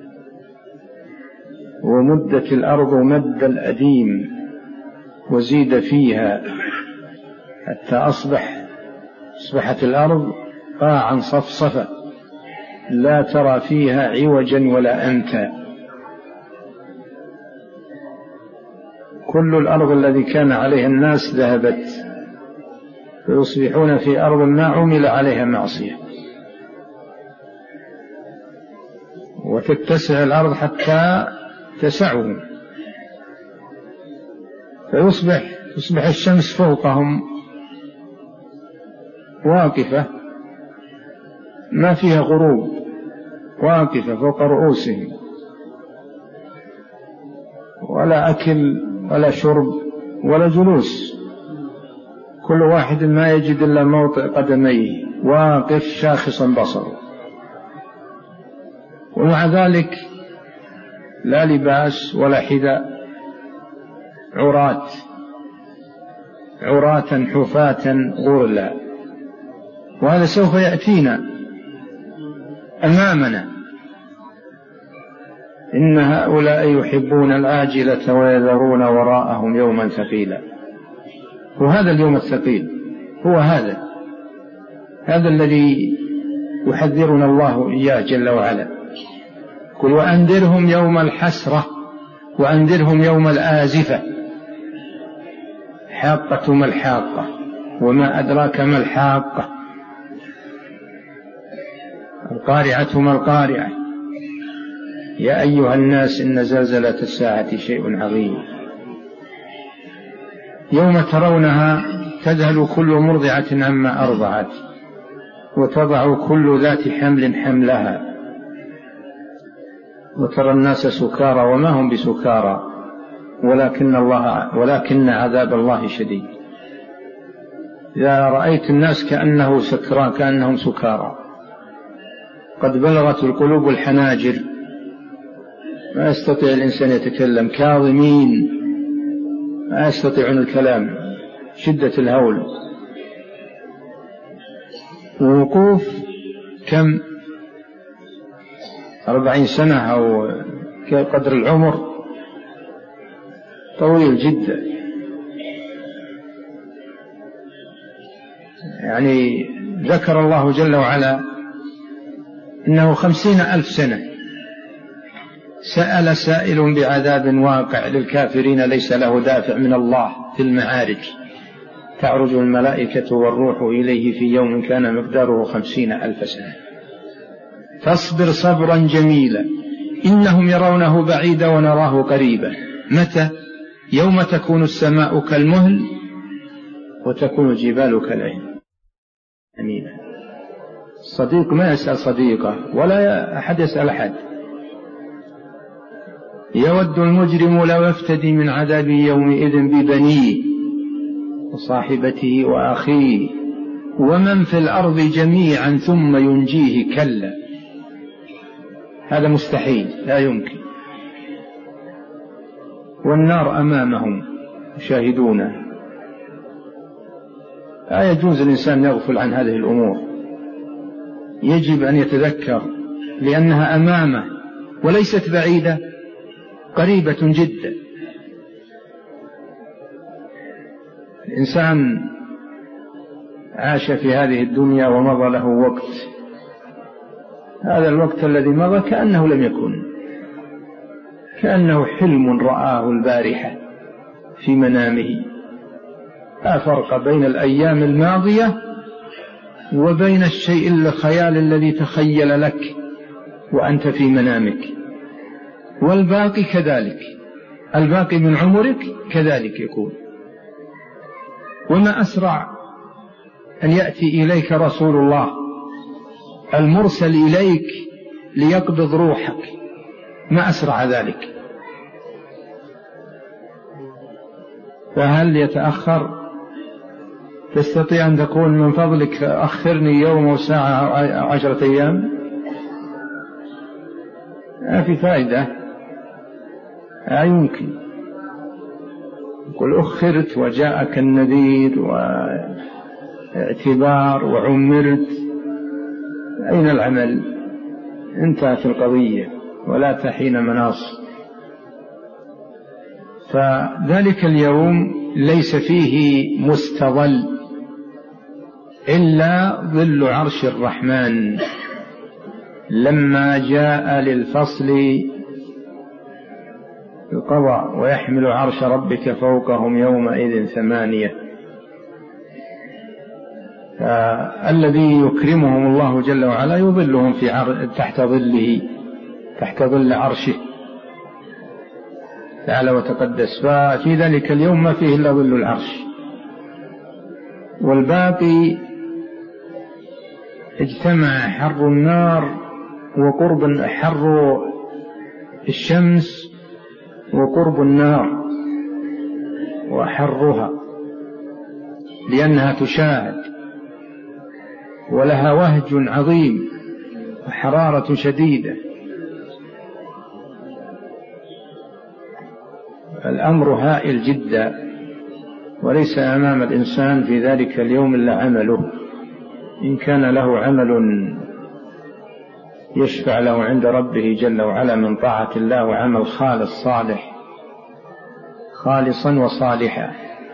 ومدت الأرض مد الأديم وزيد فيها حتى أصبح أصبحت الأرض قاعا صفصفا لا ترى فيها عوجا ولا أمتا. كل الأرض الذي كان عليها الناس ذهبت، فيصبحون في أرض ما عمل عليها معصية، وتتسع الأرض حتى تسعهم، فيصبح تصبح الشمس فوقهم واقفة ما فيها غروب، واقفة فوق رؤوسهم، ولا أكل ولا شرب ولا جلوس، كل واحد ما يجد إلا موطئ قدميه واقف شاخصا بصره، ومع ذلك لا لباس ولا حذاء، عراة عراة حفاة غرلا. وهذا سوف يأتينا أمامنا، إن هؤلاء يحبون العاجلة ويذرون وراءهم يوما ثقيلا. وهذا اليوم الثقيل هو هذا هذا الذي يحذرنا الله إياه جل وعلا. قل وأنذرهم يوم الحسرة وأنذرهم يوم الآزفة، حاقة ما الحاقة وما أدراك ما الحاقة، القارعة ما القارعة، يا أيها الناس إن زلزلة الساعة شيء عظيم، يوم ترونها تذهل كل مرضعة عما أرضعت وتضع كل ذات حمل حملها وترى الناس سكارى وما هم بسكارى ولكن الله ولكن عذاب الله شديد. إذا رأيت الناس كأنه سكران كأنهم سكارى قد بلغت القلوب الحناجر، ما يستطيع الإنسان يتكلم، كاظمين ما يستطيعون الكلام، شدة الهول. ووقوف كم أربعين سنة أو قدر العمر طويل جدا، يعني ذكر الله جل وعلا إنه خمسين ألف سنة. سأل سائل بعذاب واقع للكافرين ليس له دافع من الله في المعارج، تعرج الملائكة والروح إليه في يوم كان مقداره خمسين ألف سنة، فاصبر صبرا جميلا إنهم يرونه بعيدا ونراه قريبا متى؟ يوم تكون السماء كالمهل وتكون الجبال كالعهن. أمين. الصديق ما يسأل صديقه ولا أحد يسأل أحد. يود المجرم لو يفتدي من عذاب يومئذ ببنيه وصاحبته وأخيه ومن في الأرض جميعا ثم ينجيه، كلا، هذا مستحيل، لا يمكن. والنار أمامهم يشاهدونه. لا يجوز الإنسان يغفل عن هذه الأمور، يجب أن يتذكر لأنها أمامه وليست بعيدة، قريبة جدا. الإنسان عاش في هذه الدنيا ومضى له وقت، هذا الوقت الذي مضى كأنه لم يكن، كأنه حلم رآه البارحة في منامه. لا فرق بين الأيام الماضية وبين الشيء الخيال الذي تخيل لك وأنت في منامك. والباقي كذلك، الباقي من عمرك كذلك يكون. وما أسرع أن يأتي إليك رسول الله المرسل إليك ليقبض روحك، ما أسرع ذلك. فهل يتأخر؟ تستطيع أن تقول من فضلك أخرني يوم وساعة أو عشرة أيام؟ ما في فائدة، لا يمكن. قل أخرت وجاءك النذير واعتبار وعمرت، أين العمل؟ انتهت القضية ولا تحين مناص. فذلك اليوم ليس فيه مستظل إلا ظل عرش الرحمن. لما جاء للفصل القضاء ويحمل عرش ربك فوقهم يومئذ ثمانية، الذي يكرمهم الله جل وعلا يظلهم في عر... تحت ظله، تحت ظل عرشه تعالى وتقدس. ففي ذلك اليوم ما فيه إلا ظل العرش، والباقي اجتمع حر النار وقرب حر الشمس وقرب النار وحرها، لأنها تشاهد ولها وهج عظيم وحرارة شديدة. الأمر هائل جدا، وليس أمام الإنسان في ذلك اليوم إلا عمله. إن كان له عمل يشفع له عند ربه جل وعلا من طاعة الله وعمل خالص صالح خالصا وصالحا،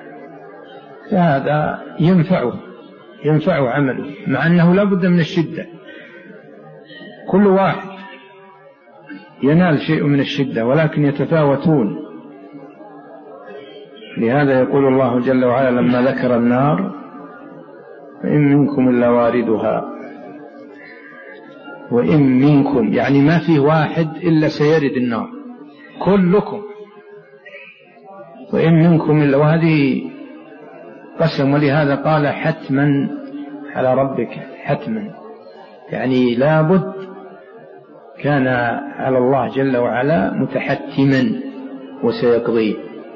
فهذا ينفعه ينفعه عمله، مع أنه لا بد من الشدة. كل واحد ينال شيء من الشدة ولكن يتفاوتون. لهذا يقول الله جل وعلا لما ذكر النار: فإن منكم إلا واردها، وإن منكم يعني ما في واحد إلا سيرد النار، كلكم. وإن منكم إلا، وهذه قسم، ولهذا قال حتما على ربك، حتما يعني لابد، كان على الله جل وعلا متحتما وسيقضيه.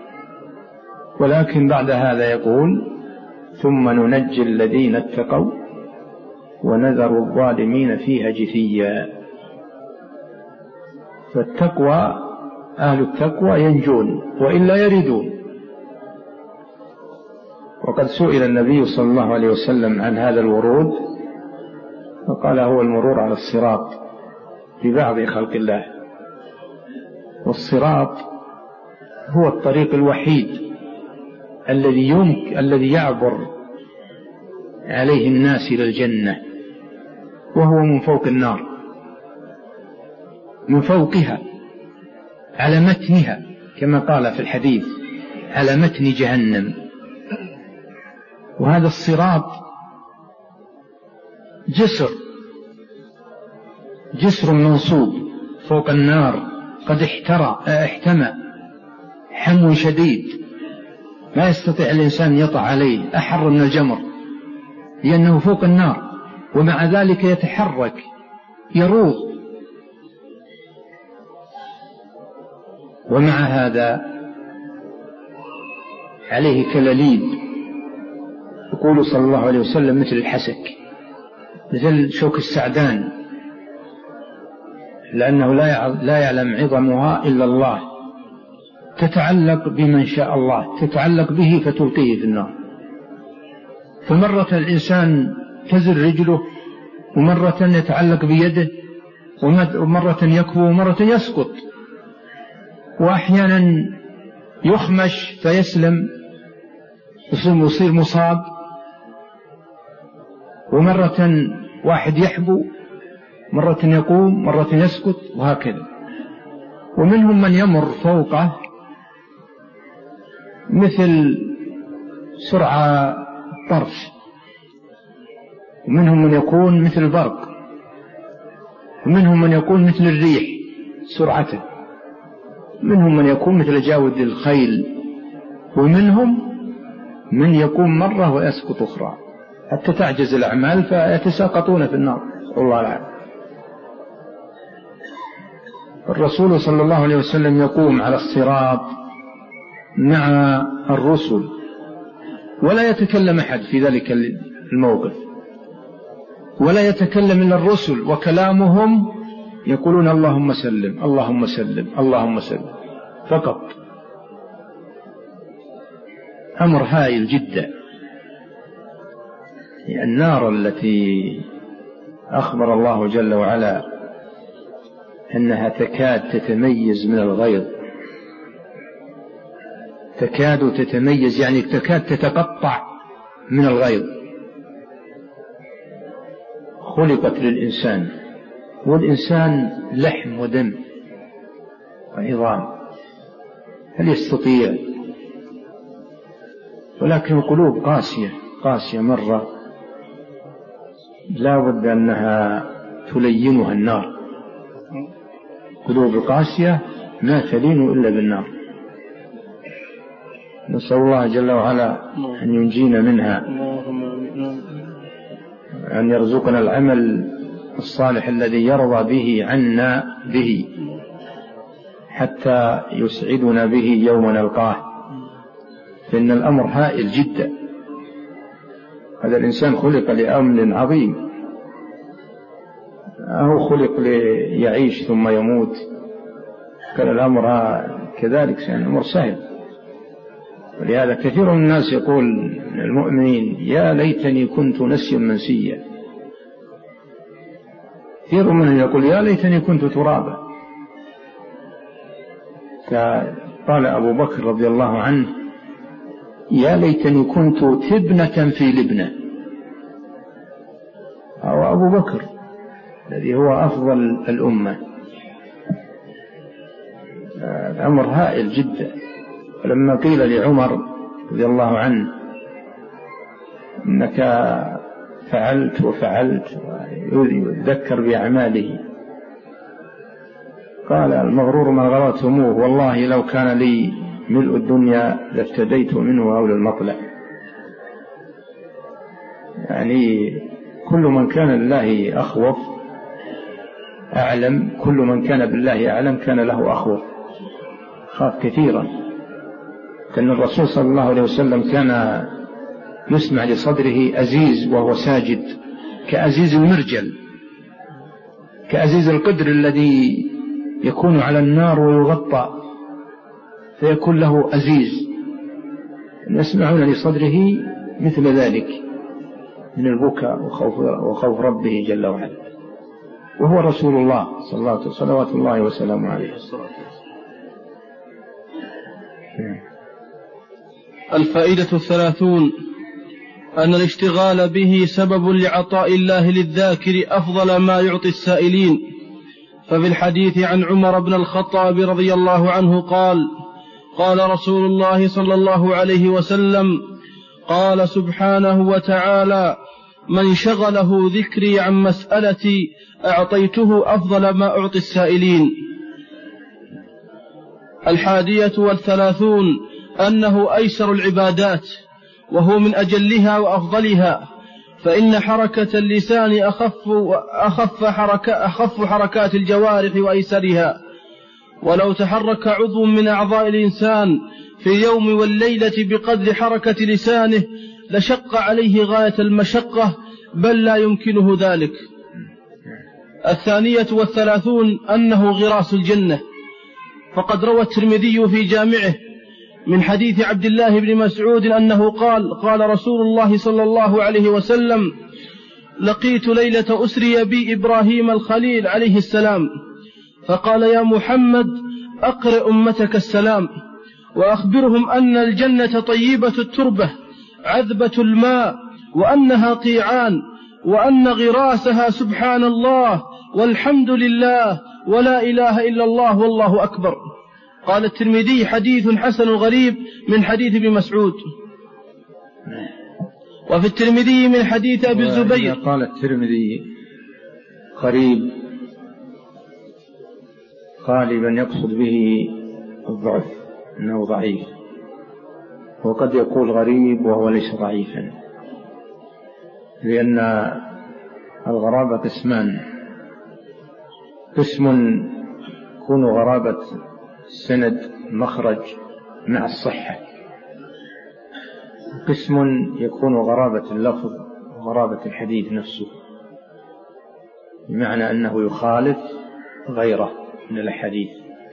ولكن بعد هذا يقول: ثم ننجي الذين اتقوا ونذر الظالمين فيها جثيا. فالتقوى، أهل التقوى ينجون وإلا يردون. وقد سئل النبي صلى الله عليه وسلم عن هذا الورود فقال: هو المرور على الصراط ببعض خلق الله. والصراط هو الطريق الوحيد الذي يمكن الذي يعبر عليه الناس إلى الجنة، وهو من فوق النار، من فوقها على متنها، كما قال في الحديث: على متن جهنم. وهذا الصراط جسر جسر منصوب فوق النار، قد احترى احتمى حمو شديد ما يستطيع الإنسان يطع عليه، أحر من الجمر لأنه فوق النار، ومع ذلك يتحرك يروض. ومع هذا عليه كلاليب، يقول صلى الله عليه وسلم مثل الحسك، مثل شوك السعدان، لأنه لا يعلم عظمها إلا الله، تتعلق بمن شاء الله، تتعلق به فتلقيه في النار. فمرة الإنسان تزر رجله، ومرة يتعلق بيده، ومرة يكبو، ومرة يسقط، وأحيانا يخمش فيسلم يصير مصاب، ومرة واحد يحبو، مرة يقوم، مرة يسقط، وهكذا. ومنهم من يمر فوقه مثل سرعة الطرف، ومنهم من يكون مثل البرق، ومنهم من يكون مثل الريح سرعته، منهم من يكون مثل جاود الخيل، ومنهم من يقوم مرة ويسقط أخرى، حتى تعجز الأعمال فيتساقطون في النار، الله العافية. الرسول صلى الله عليه وسلم يقوم على الصراط مع الرسل، ولا يتكلم أحد في ذلك الموقف، ولا يتكلم إلا الرسل، وكلامهم يقولون اللهم سلم اللهم سلم اللهم سلم فقط. أمر هائل جدا. النار التي أخبر الله جل وعلا أنها تكاد تتميز من الغيظ، تكاد تتميز يعني تكاد تتقطع من الغيظ، خلقت للإنسان، والإنسان لحم ودم وعظام، هل يستطيع؟ ولكن القلوب قاسية قاسية مرة، لا بد أنها تلينها النار. قلوب القاسية ما تلين إلا بالنار. نسأل الله جل وعلا أن ينجينا منها، أن يرزقنا العمل الصالح الذي يرضى به عنا به، حتى يسعدنا به يوم نلقاه، فإن الأمر هائل جدا. هذا الإنسان خلق لأمر عظيم، أو خلق ليعيش ثم يموت؟ كان الأمر كذلك، كان الأمر سهل. ولهذا كثير من الناس يقول المؤمنين يا ليتني كنت نسيا منسيا، كثير منهم يقول يا ليتني كنت ترابا. فقال أبو بكر رضي الله عنه يا ليتني كنت تبنة في لبنة، أو أبو بكر الذي هو أفضل الأمة. الأمر هائل جدا. ولما قيل لعمر رضي الله عنه إنك فعلت وفعلت ويذكر بأعماله، قال المغرور من غرت هموه، والله لو كان لي ملء الدنيا لافتديت منه أول المطلع. يعني كل من كان لله أخوف أعلم، كل من كان بالله أعلم كان له أخوف، خاف كثيرا. كان الرسول صلى الله عليه وسلم كان يسمع لصدره أزيز وهو ساجد، كأزيز المرجل، كأزيز القدر الذي يكون على النار ويغطى فيكون له أزيز، يسمعون لصدره مثل ذلك من البكاء وخوف, وخوف ربه جل وعلا، وهو رسول الله صلى الله عليه وسلم صلوات الله وسلامه عليه. الفائدة الثلاثون أن الاشتغال به سبب لعطاء الله للذاكر أفضل ما يعطي السائلين. ففي الحديث عن عمر بن الخطاب رضي الله عنه قال قال رسول الله صلى الله عليه وسلم قال سبحانه وتعالى من شغله ذكري عن مسألتي أعطيته أفضل ما أعطي السائلين. الحادية والثلاثون أنه أيسر العبادات وهو من أجلها وأفضلها، فإن حركة اللسان أخف, أخف, حركة أخف حركات الجوارح وأيسرها، ولو تحرك عضو من أعضاء الإنسان في اليوم والليلة بقدر حركة لسانه لشق عليه غاية المشقة، بل لا يمكنه ذلك. الثانية والثلاثون أنه غراس الجنة، فقد روى الترمذي في جامعه من حديث عبد الله بن مسعود أنه قال: قال رسول الله صلى الله عليه وسلم: لقيت ليلة أسري بي إبراهيم الخليل عليه السلام، فقال: يا محمد أقرئ أمتك السلام، وأخبرهم أن الجنة طيبة التربة عذبة الماء، وأنها قيعان، وأن غراسها سبحان الله والحمد لله ولا إله إلا الله والله أكبر. قال الترمذي: حديث حسن غريب من حديث ابن مسعود. وفي الترمذي من حديث أبي الزبير. قال الترمذي غريب غالبا يقصد به الضعف، أنه ضعيف، وقد يقول غريب وهو ليس ضعيفا، لأن الغرابة قسمان: قسم يكون غرابة السند مخرج مع الصحة، قسم يكون غرابة اللفظ وغرابة الحديث نفسه، بمعنى أنه يخالف غيره من الحديث،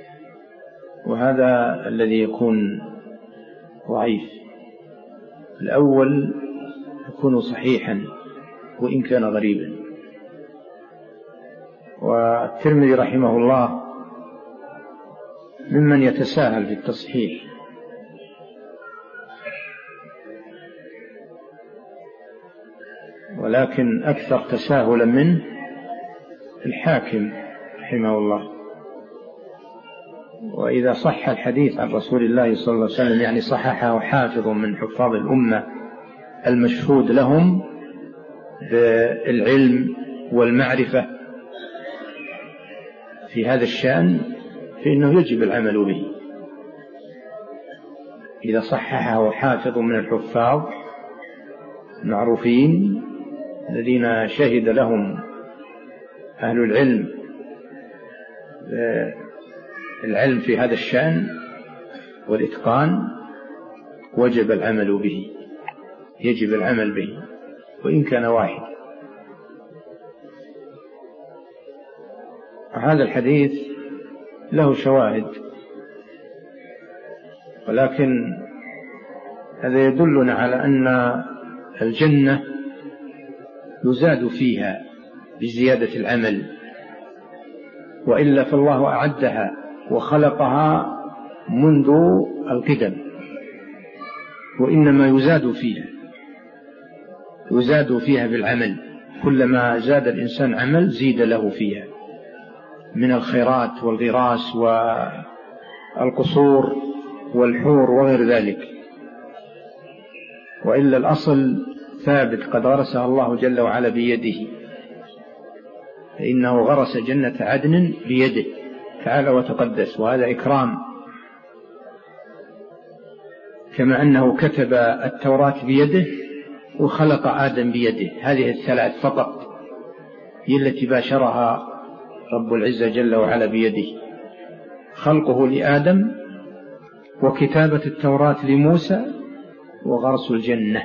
وهذا الذي يكون ضعيف. الأول يكون صحيحا وإن كان غريبا. والترمذي رحمه الله ممن يتساهل في التصحيح، ولكن أكثر تساهلا منه الحاكم رحمه الله. وإذا صح الحديث عن رسول الله صلى الله عليه وسلم، يعني صححه حافظ من حفاظ الأمة المشهود لهم بالعلم والمعرفة في هذا الشأن، فإنه يجب العمل به. إذا صححه حافظ من الحفاظ المعروفين الذين شهد لهم أهل العلم العلم في هذا الشأن والإتقان، وجب العمل به، يجب العمل به وإن كان واحد. هذا الحديث له شواهد، ولكن هذا يدلنا على أن الجنة يزاد فيها بزيادة العمل، وإلا فالله أعدها وخلقها منذ القدم، وإنما يزاد فيها يزاد فيها بالعمل. كلما زاد الإنسان عمل زيد له فيها من الخيرات والغراس والقصور والحور وغير ذلك. وإلا الأصل ثابت قد غرسها الله جل وعلا بيده، فإنه غرس جنة عدن بيده تعالى وتقدس، وهذا إكرام. كما أنه كتب التوراة بيده وخلق آدم بيده، هذه الثلاث فقط هي التي باشرها رب العزة جل وعلا بيده: خلقه لآدم، وكتابة التوراة لموسى، وغرس الجنة.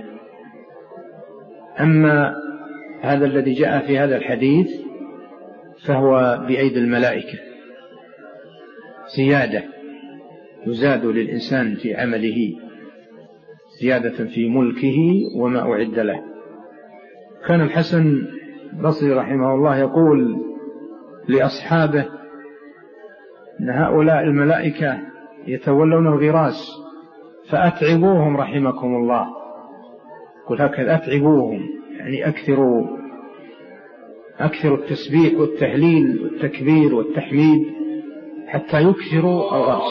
أما هذا الذي جاء في هذا الحديث فهو بأيدي الملائكة، زيادة يزاد للإنسان في عمله، زيادة في ملكه وما أعد له. كان الحسن البصري رحمه الله يقول لأصحابه إن هؤلاء الملائكة يتولون الغراس فأتعبوهم رحمكم الله. قل هكذا: أتعبوهم، يعني أكثروا أكثروا التسبيح والتهليل والتكبير والتحميد حتى يكثروا الغرس.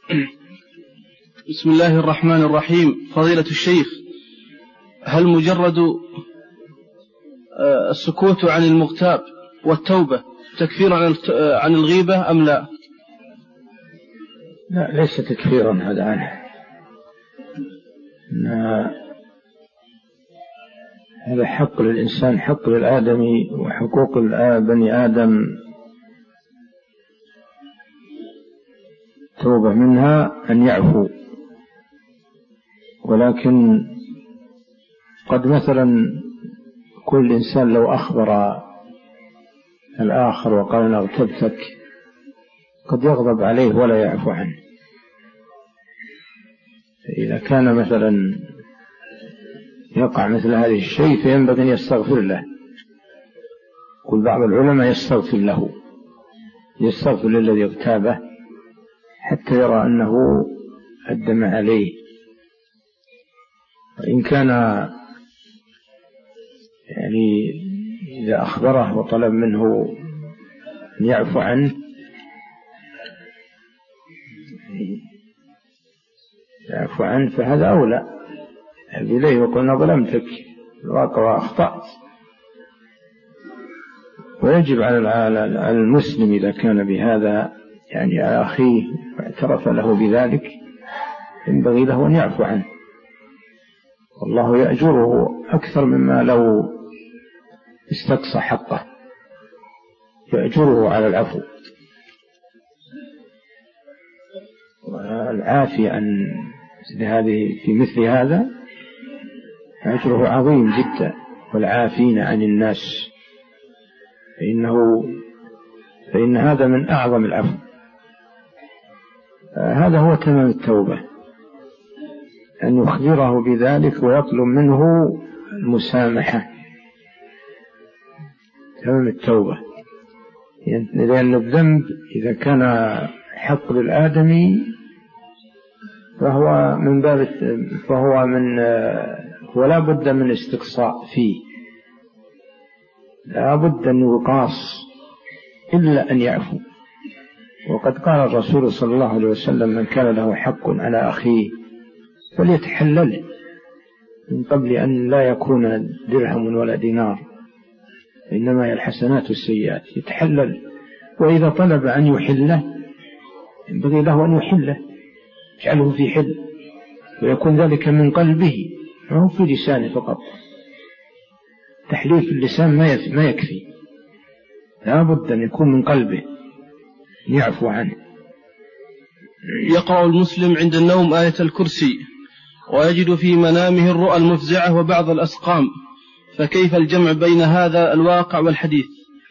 بسم الله الرحمن الرحيم. فضيلة الشيخ، هل مجرد السكوت عن المغتاب والتوبة تكفير عن الغيبة أم لا؟ لا، ليس تكفيرا هذا عنه. هذا حق للإنسان، حق للآدمي، وحقوق بني آدم توبة منها أن يعفو. ولكن قد مثلا كل إنسان لو أخبر الآخر وقال أنا اغتبتك قد يغضب عليه ولا يعفو عنه. إذا كان مثلا يقع مثل هذه الشيء فينبغي أن يستغفر له. كل بعض العلماء يستغفر له، يستغفر للذي اغتابه حتى يرى أنه أدم عليه. وإن كان يعني إذا أخبره وطلب منه أن يعفو عنه يعفو عنه فهذا أولى إليه، وقلنا ظلمتك وأخطأت. ويجب على المسلم إذا كان بهذا يعني على أخيه واعترف له بذلك ينبغي له أن يعفو عنه، والله يأجره أكثر مما لو استقصى حقه، يأجره على العفو. والعافية عن هذه في مثل هذا أجره عظيم جدا. والعافين عن الناس فإنه فإن هذا من أعظم العفو. هذا هو تمام التوبة، أن يخبره بذلك ويطلب منه المسامحة. تمام التوبة، لأن الذنب إذا كان حق للآدمي فهو من باب فهو من ولا بد من استقصاء فيه، لا بد أن يقاص إلا أن يعفو. وقد قال الرسول صلى الله عليه وسلم من كان له حق على أخيه فليتحلله من قبل أن لا يكون درهم ولا دينار، إنما هي الحسنات والسيئات. يتحلل، وإذا طلب أن يحله ينبغي له أن يحله، يجعله في حل، ويكون ذلك من قلبه ما هو في لسانه فقط. تحليل في اللسان ما يكفي، لا بد أن يكون من قلبه يعفو عنه. يقرأ المسلم عند النوم آية الكرسي ويجد في منامه الرؤى المفزعة وبعض الأسقام، فكيف الجمع بين هذا الواقع والحديث؟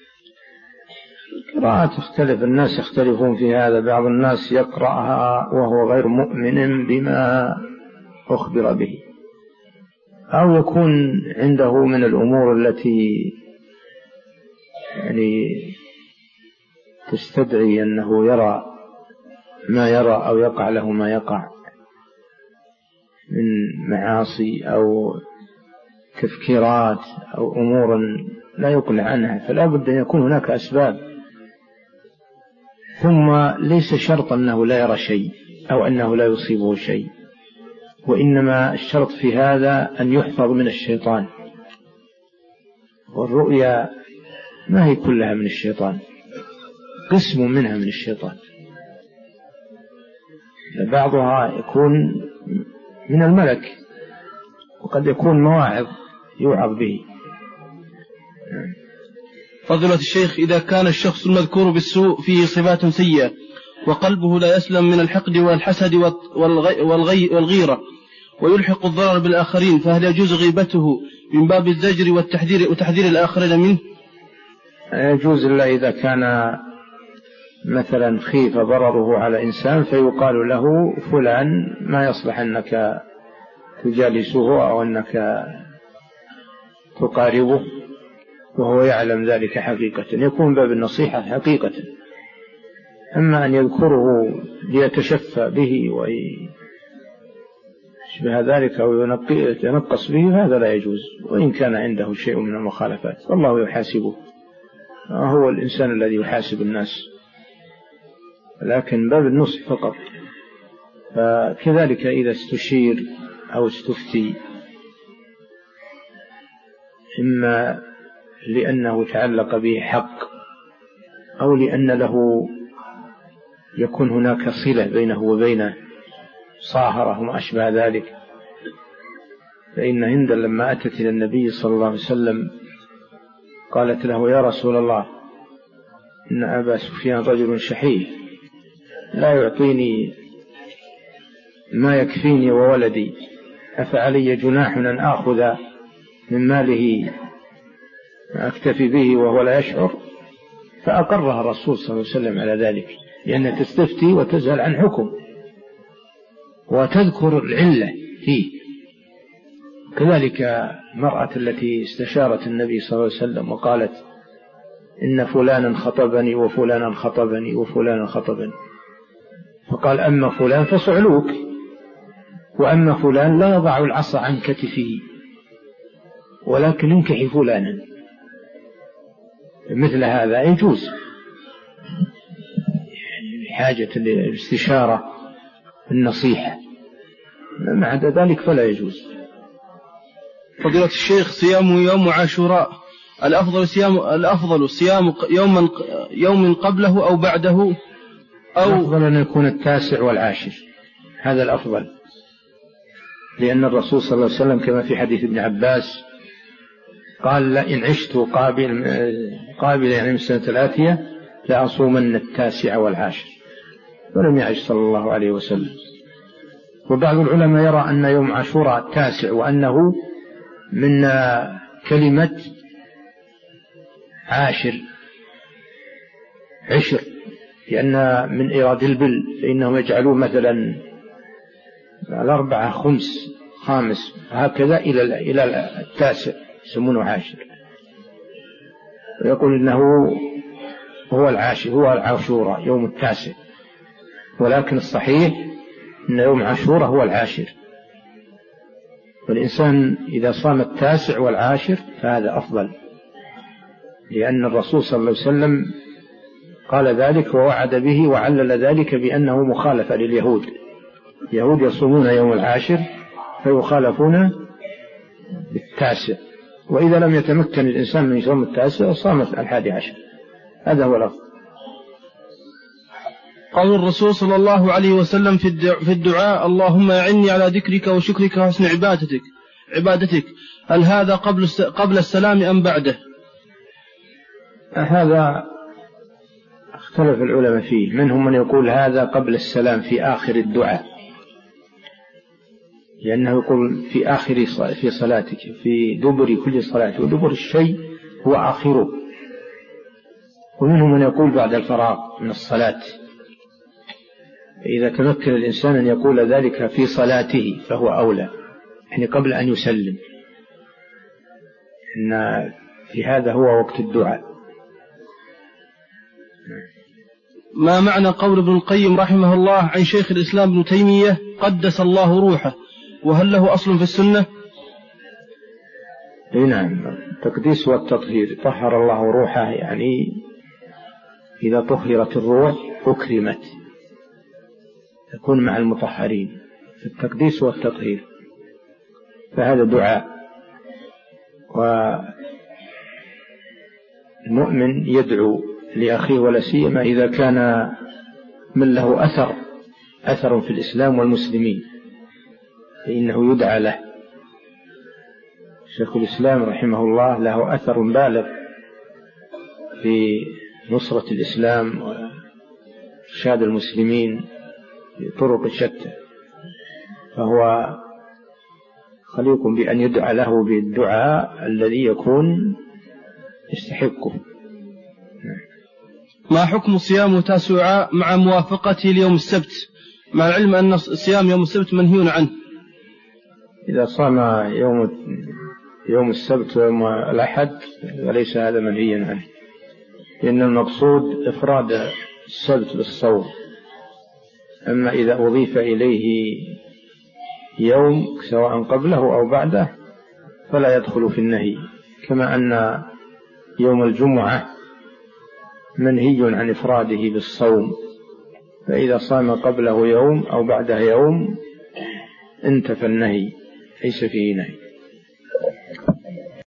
القراءة تختلف، الناس يختلفون في هذا. بعض الناس يقرأها وهو غير مؤمن بما أخبر به، أو يكون عنده من الأمور التي يعني تستدعي أنه يرى ما يرى أو يقع له ما يقع من معاصي أو تفكيرات أو أمور لا يقلع عنها، فلا بد أن يكون هناك أسباب. ثم ليس شرط أنه لا يرى شيء أو أنه لا يصيبه شيء، وإنما الشرط في هذا أن يحفظ من الشيطان. والرؤيا ما هي كلها من الشيطان، قسم منها من الشيطان. بعضها يكون من الملك، وقد يكون مواعظ يوعظ به. فضيلة الشيخ، إذا كان الشخص المذكور بالسوء فيه صفات سيئة وقلبه لا يسلم من الحقد والحسد والغيرة ويلحق الضرر بالآخرين، فهل يجوز غيبته من باب الزجر والتحذير وتحذير الآخرين منه؟ يجوز إلا إذا كان مثلا خيف ضرره على إنسان فيقال له فلان ما يصلح أنك تجالسه أو أنك تقاربه، وهو يعلم ذلك حقيقة، يكون باب النصيحة حقيقة. أما أن يذكره ليتشفى به ويشبه ذلك أو يتنقص به هذا لا يجوز، وإن كان عنده شيء من المخالفات والله يحاسبه، هو الإنسان الذي يحاسب الناس، لكن باب النصح فقط. فكذلك إذا استشير أو استفتي إما لأنه تعلق به حق أو لأن له يكون هناك صلة بينه وبينه صاهرة وما أشبه ذلك، فإن هند لما أتت إلى النبي صلى الله عليه وسلم قالت له: يا رسول الله، إن أبا سفيان رجل شحيح لا يعطيني ما يكفيني وولدي، أفعلي جناح أن آخذ من ماله ما أكتفي به وهو لا يشعر؟ فأقرها الرسول صلى الله عليه وسلم على ذلك، لأنها تستفتي وتسأل عن حكم وتذكر العلة فيه. كذلك المرأة التي استشارت النبي صلى الله عليه وسلم وقالت: إن فلانا خطبني وفلانا خطبني وفلانا خطبني، فقال: أما فلان فصعلوك، وأما فلان لا يضع العصا عن كتفه، ولكن انكحي فلانا. مثل هذا يجوز حاجة الاستشارة النصيحة، ما عدا ذلك فلا يجوز. فضيلة الشيخ، صيام يوم عاشوراء الأفضل صيام الأفضل صيام يوما يوم قبله أو بعده، أو الأفضل أن يكون التاسع والعاشر، هذا الأفضل، لأن الرسول صلى الله عليه وسلم كما في حديث ابن عباس قال: لئن عشت قابل قابل يعني من السنة الآتية لأصومن التاسع والعاشر، ولم يعش صلى الله عليه وسلم. وبعض العلماء يرى أن يوم عاشوراء التاسع، وأنه من كلمة عاشر عشر، لأن من إيراد البل فإنهم يجعلون مثلا الأربعة خمس خامس هكذا إلى إلى التاسع يسمونه عاشر، ويقول إنه هو العاشر، هو العاشوراء يوم التاسع، ولكن الصحيح أن يوم عاشوراء هو العاشر. والإنسان إذا صام التاسع والعاشر فهذا أفضل، لأن الرسول صلى الله عليه وسلم قال ذلك ووعد به وعلل ذلك بأنه مخالفة لليهود. اليهود يصومون يوم العاشر فيخالفون بالتاسع، وإذا لم يتمكن الإنسان من يصوم التاسع صام الحادي عشر، هذا هو الأفضل. قول الرسول صلى الله عليه وسلم في الدعاء: اللهم أعني على ذكرك وشكرك وحسن عبادتك عبادتك هل هذا قبل قبل السلام أم بعده؟ هذا اختلف العلماء فيه، منهم من يقول هذا قبل السلام في آخر الدعاء، لأنه يقول في آخر في صلاتك، في دبر كل صلاة، ودبر الشيء هو آخره. ومنهم من يقول بعد الفراغ من الصلاة، إذا تمكن الإنسان أن يقول ذلك في صلاته فهو أولى، يعني قبل أن يسلم، إن في هذا هو وقت الدعاء. ما معنى قول ابن القيم رحمه الله عن شيخ الإسلام ابن تيمية قدس الله روحه، وهل له أصل في السنة؟ نعم، التقديس والتطهير، طهر الله روحه، يعني إذا طهرت الروح أكرمت، تكون مع المطهرين في التقديس والتطهير، فهذا دعاء. والمؤمن يدعو لأخيه، ولا سيما إذا كان من له أثر أثر في الإسلام والمسلمين فإنه يدعى له. شيخ الإسلام رحمه الله له أثر بالغ في نصرة الإسلام وإرشاد المسلمين بطرق شتى، فهو خليق بأن يدعى له بالدعاء الذي يكون يستحقه. ما حكم صيام تاسوعاء مع موافقته ليوم السبت، مع العلم أن صيام يوم السبت منهي عنه؟ إذا صام يوم يوم السبت ويوم الأحد فليس هذا منهيا عنه، لأن المقصود إفراد السبت بالصوم. أما إذا أضيف إليه يوم سواء قبله أو بعده فلا يدخل في النهي، كما أن يوم الجمعة منهي عن إفراده بالصوم فإذا صام قبله يوم أو بعده يوم انتفى النهي، ليس فيه نهي.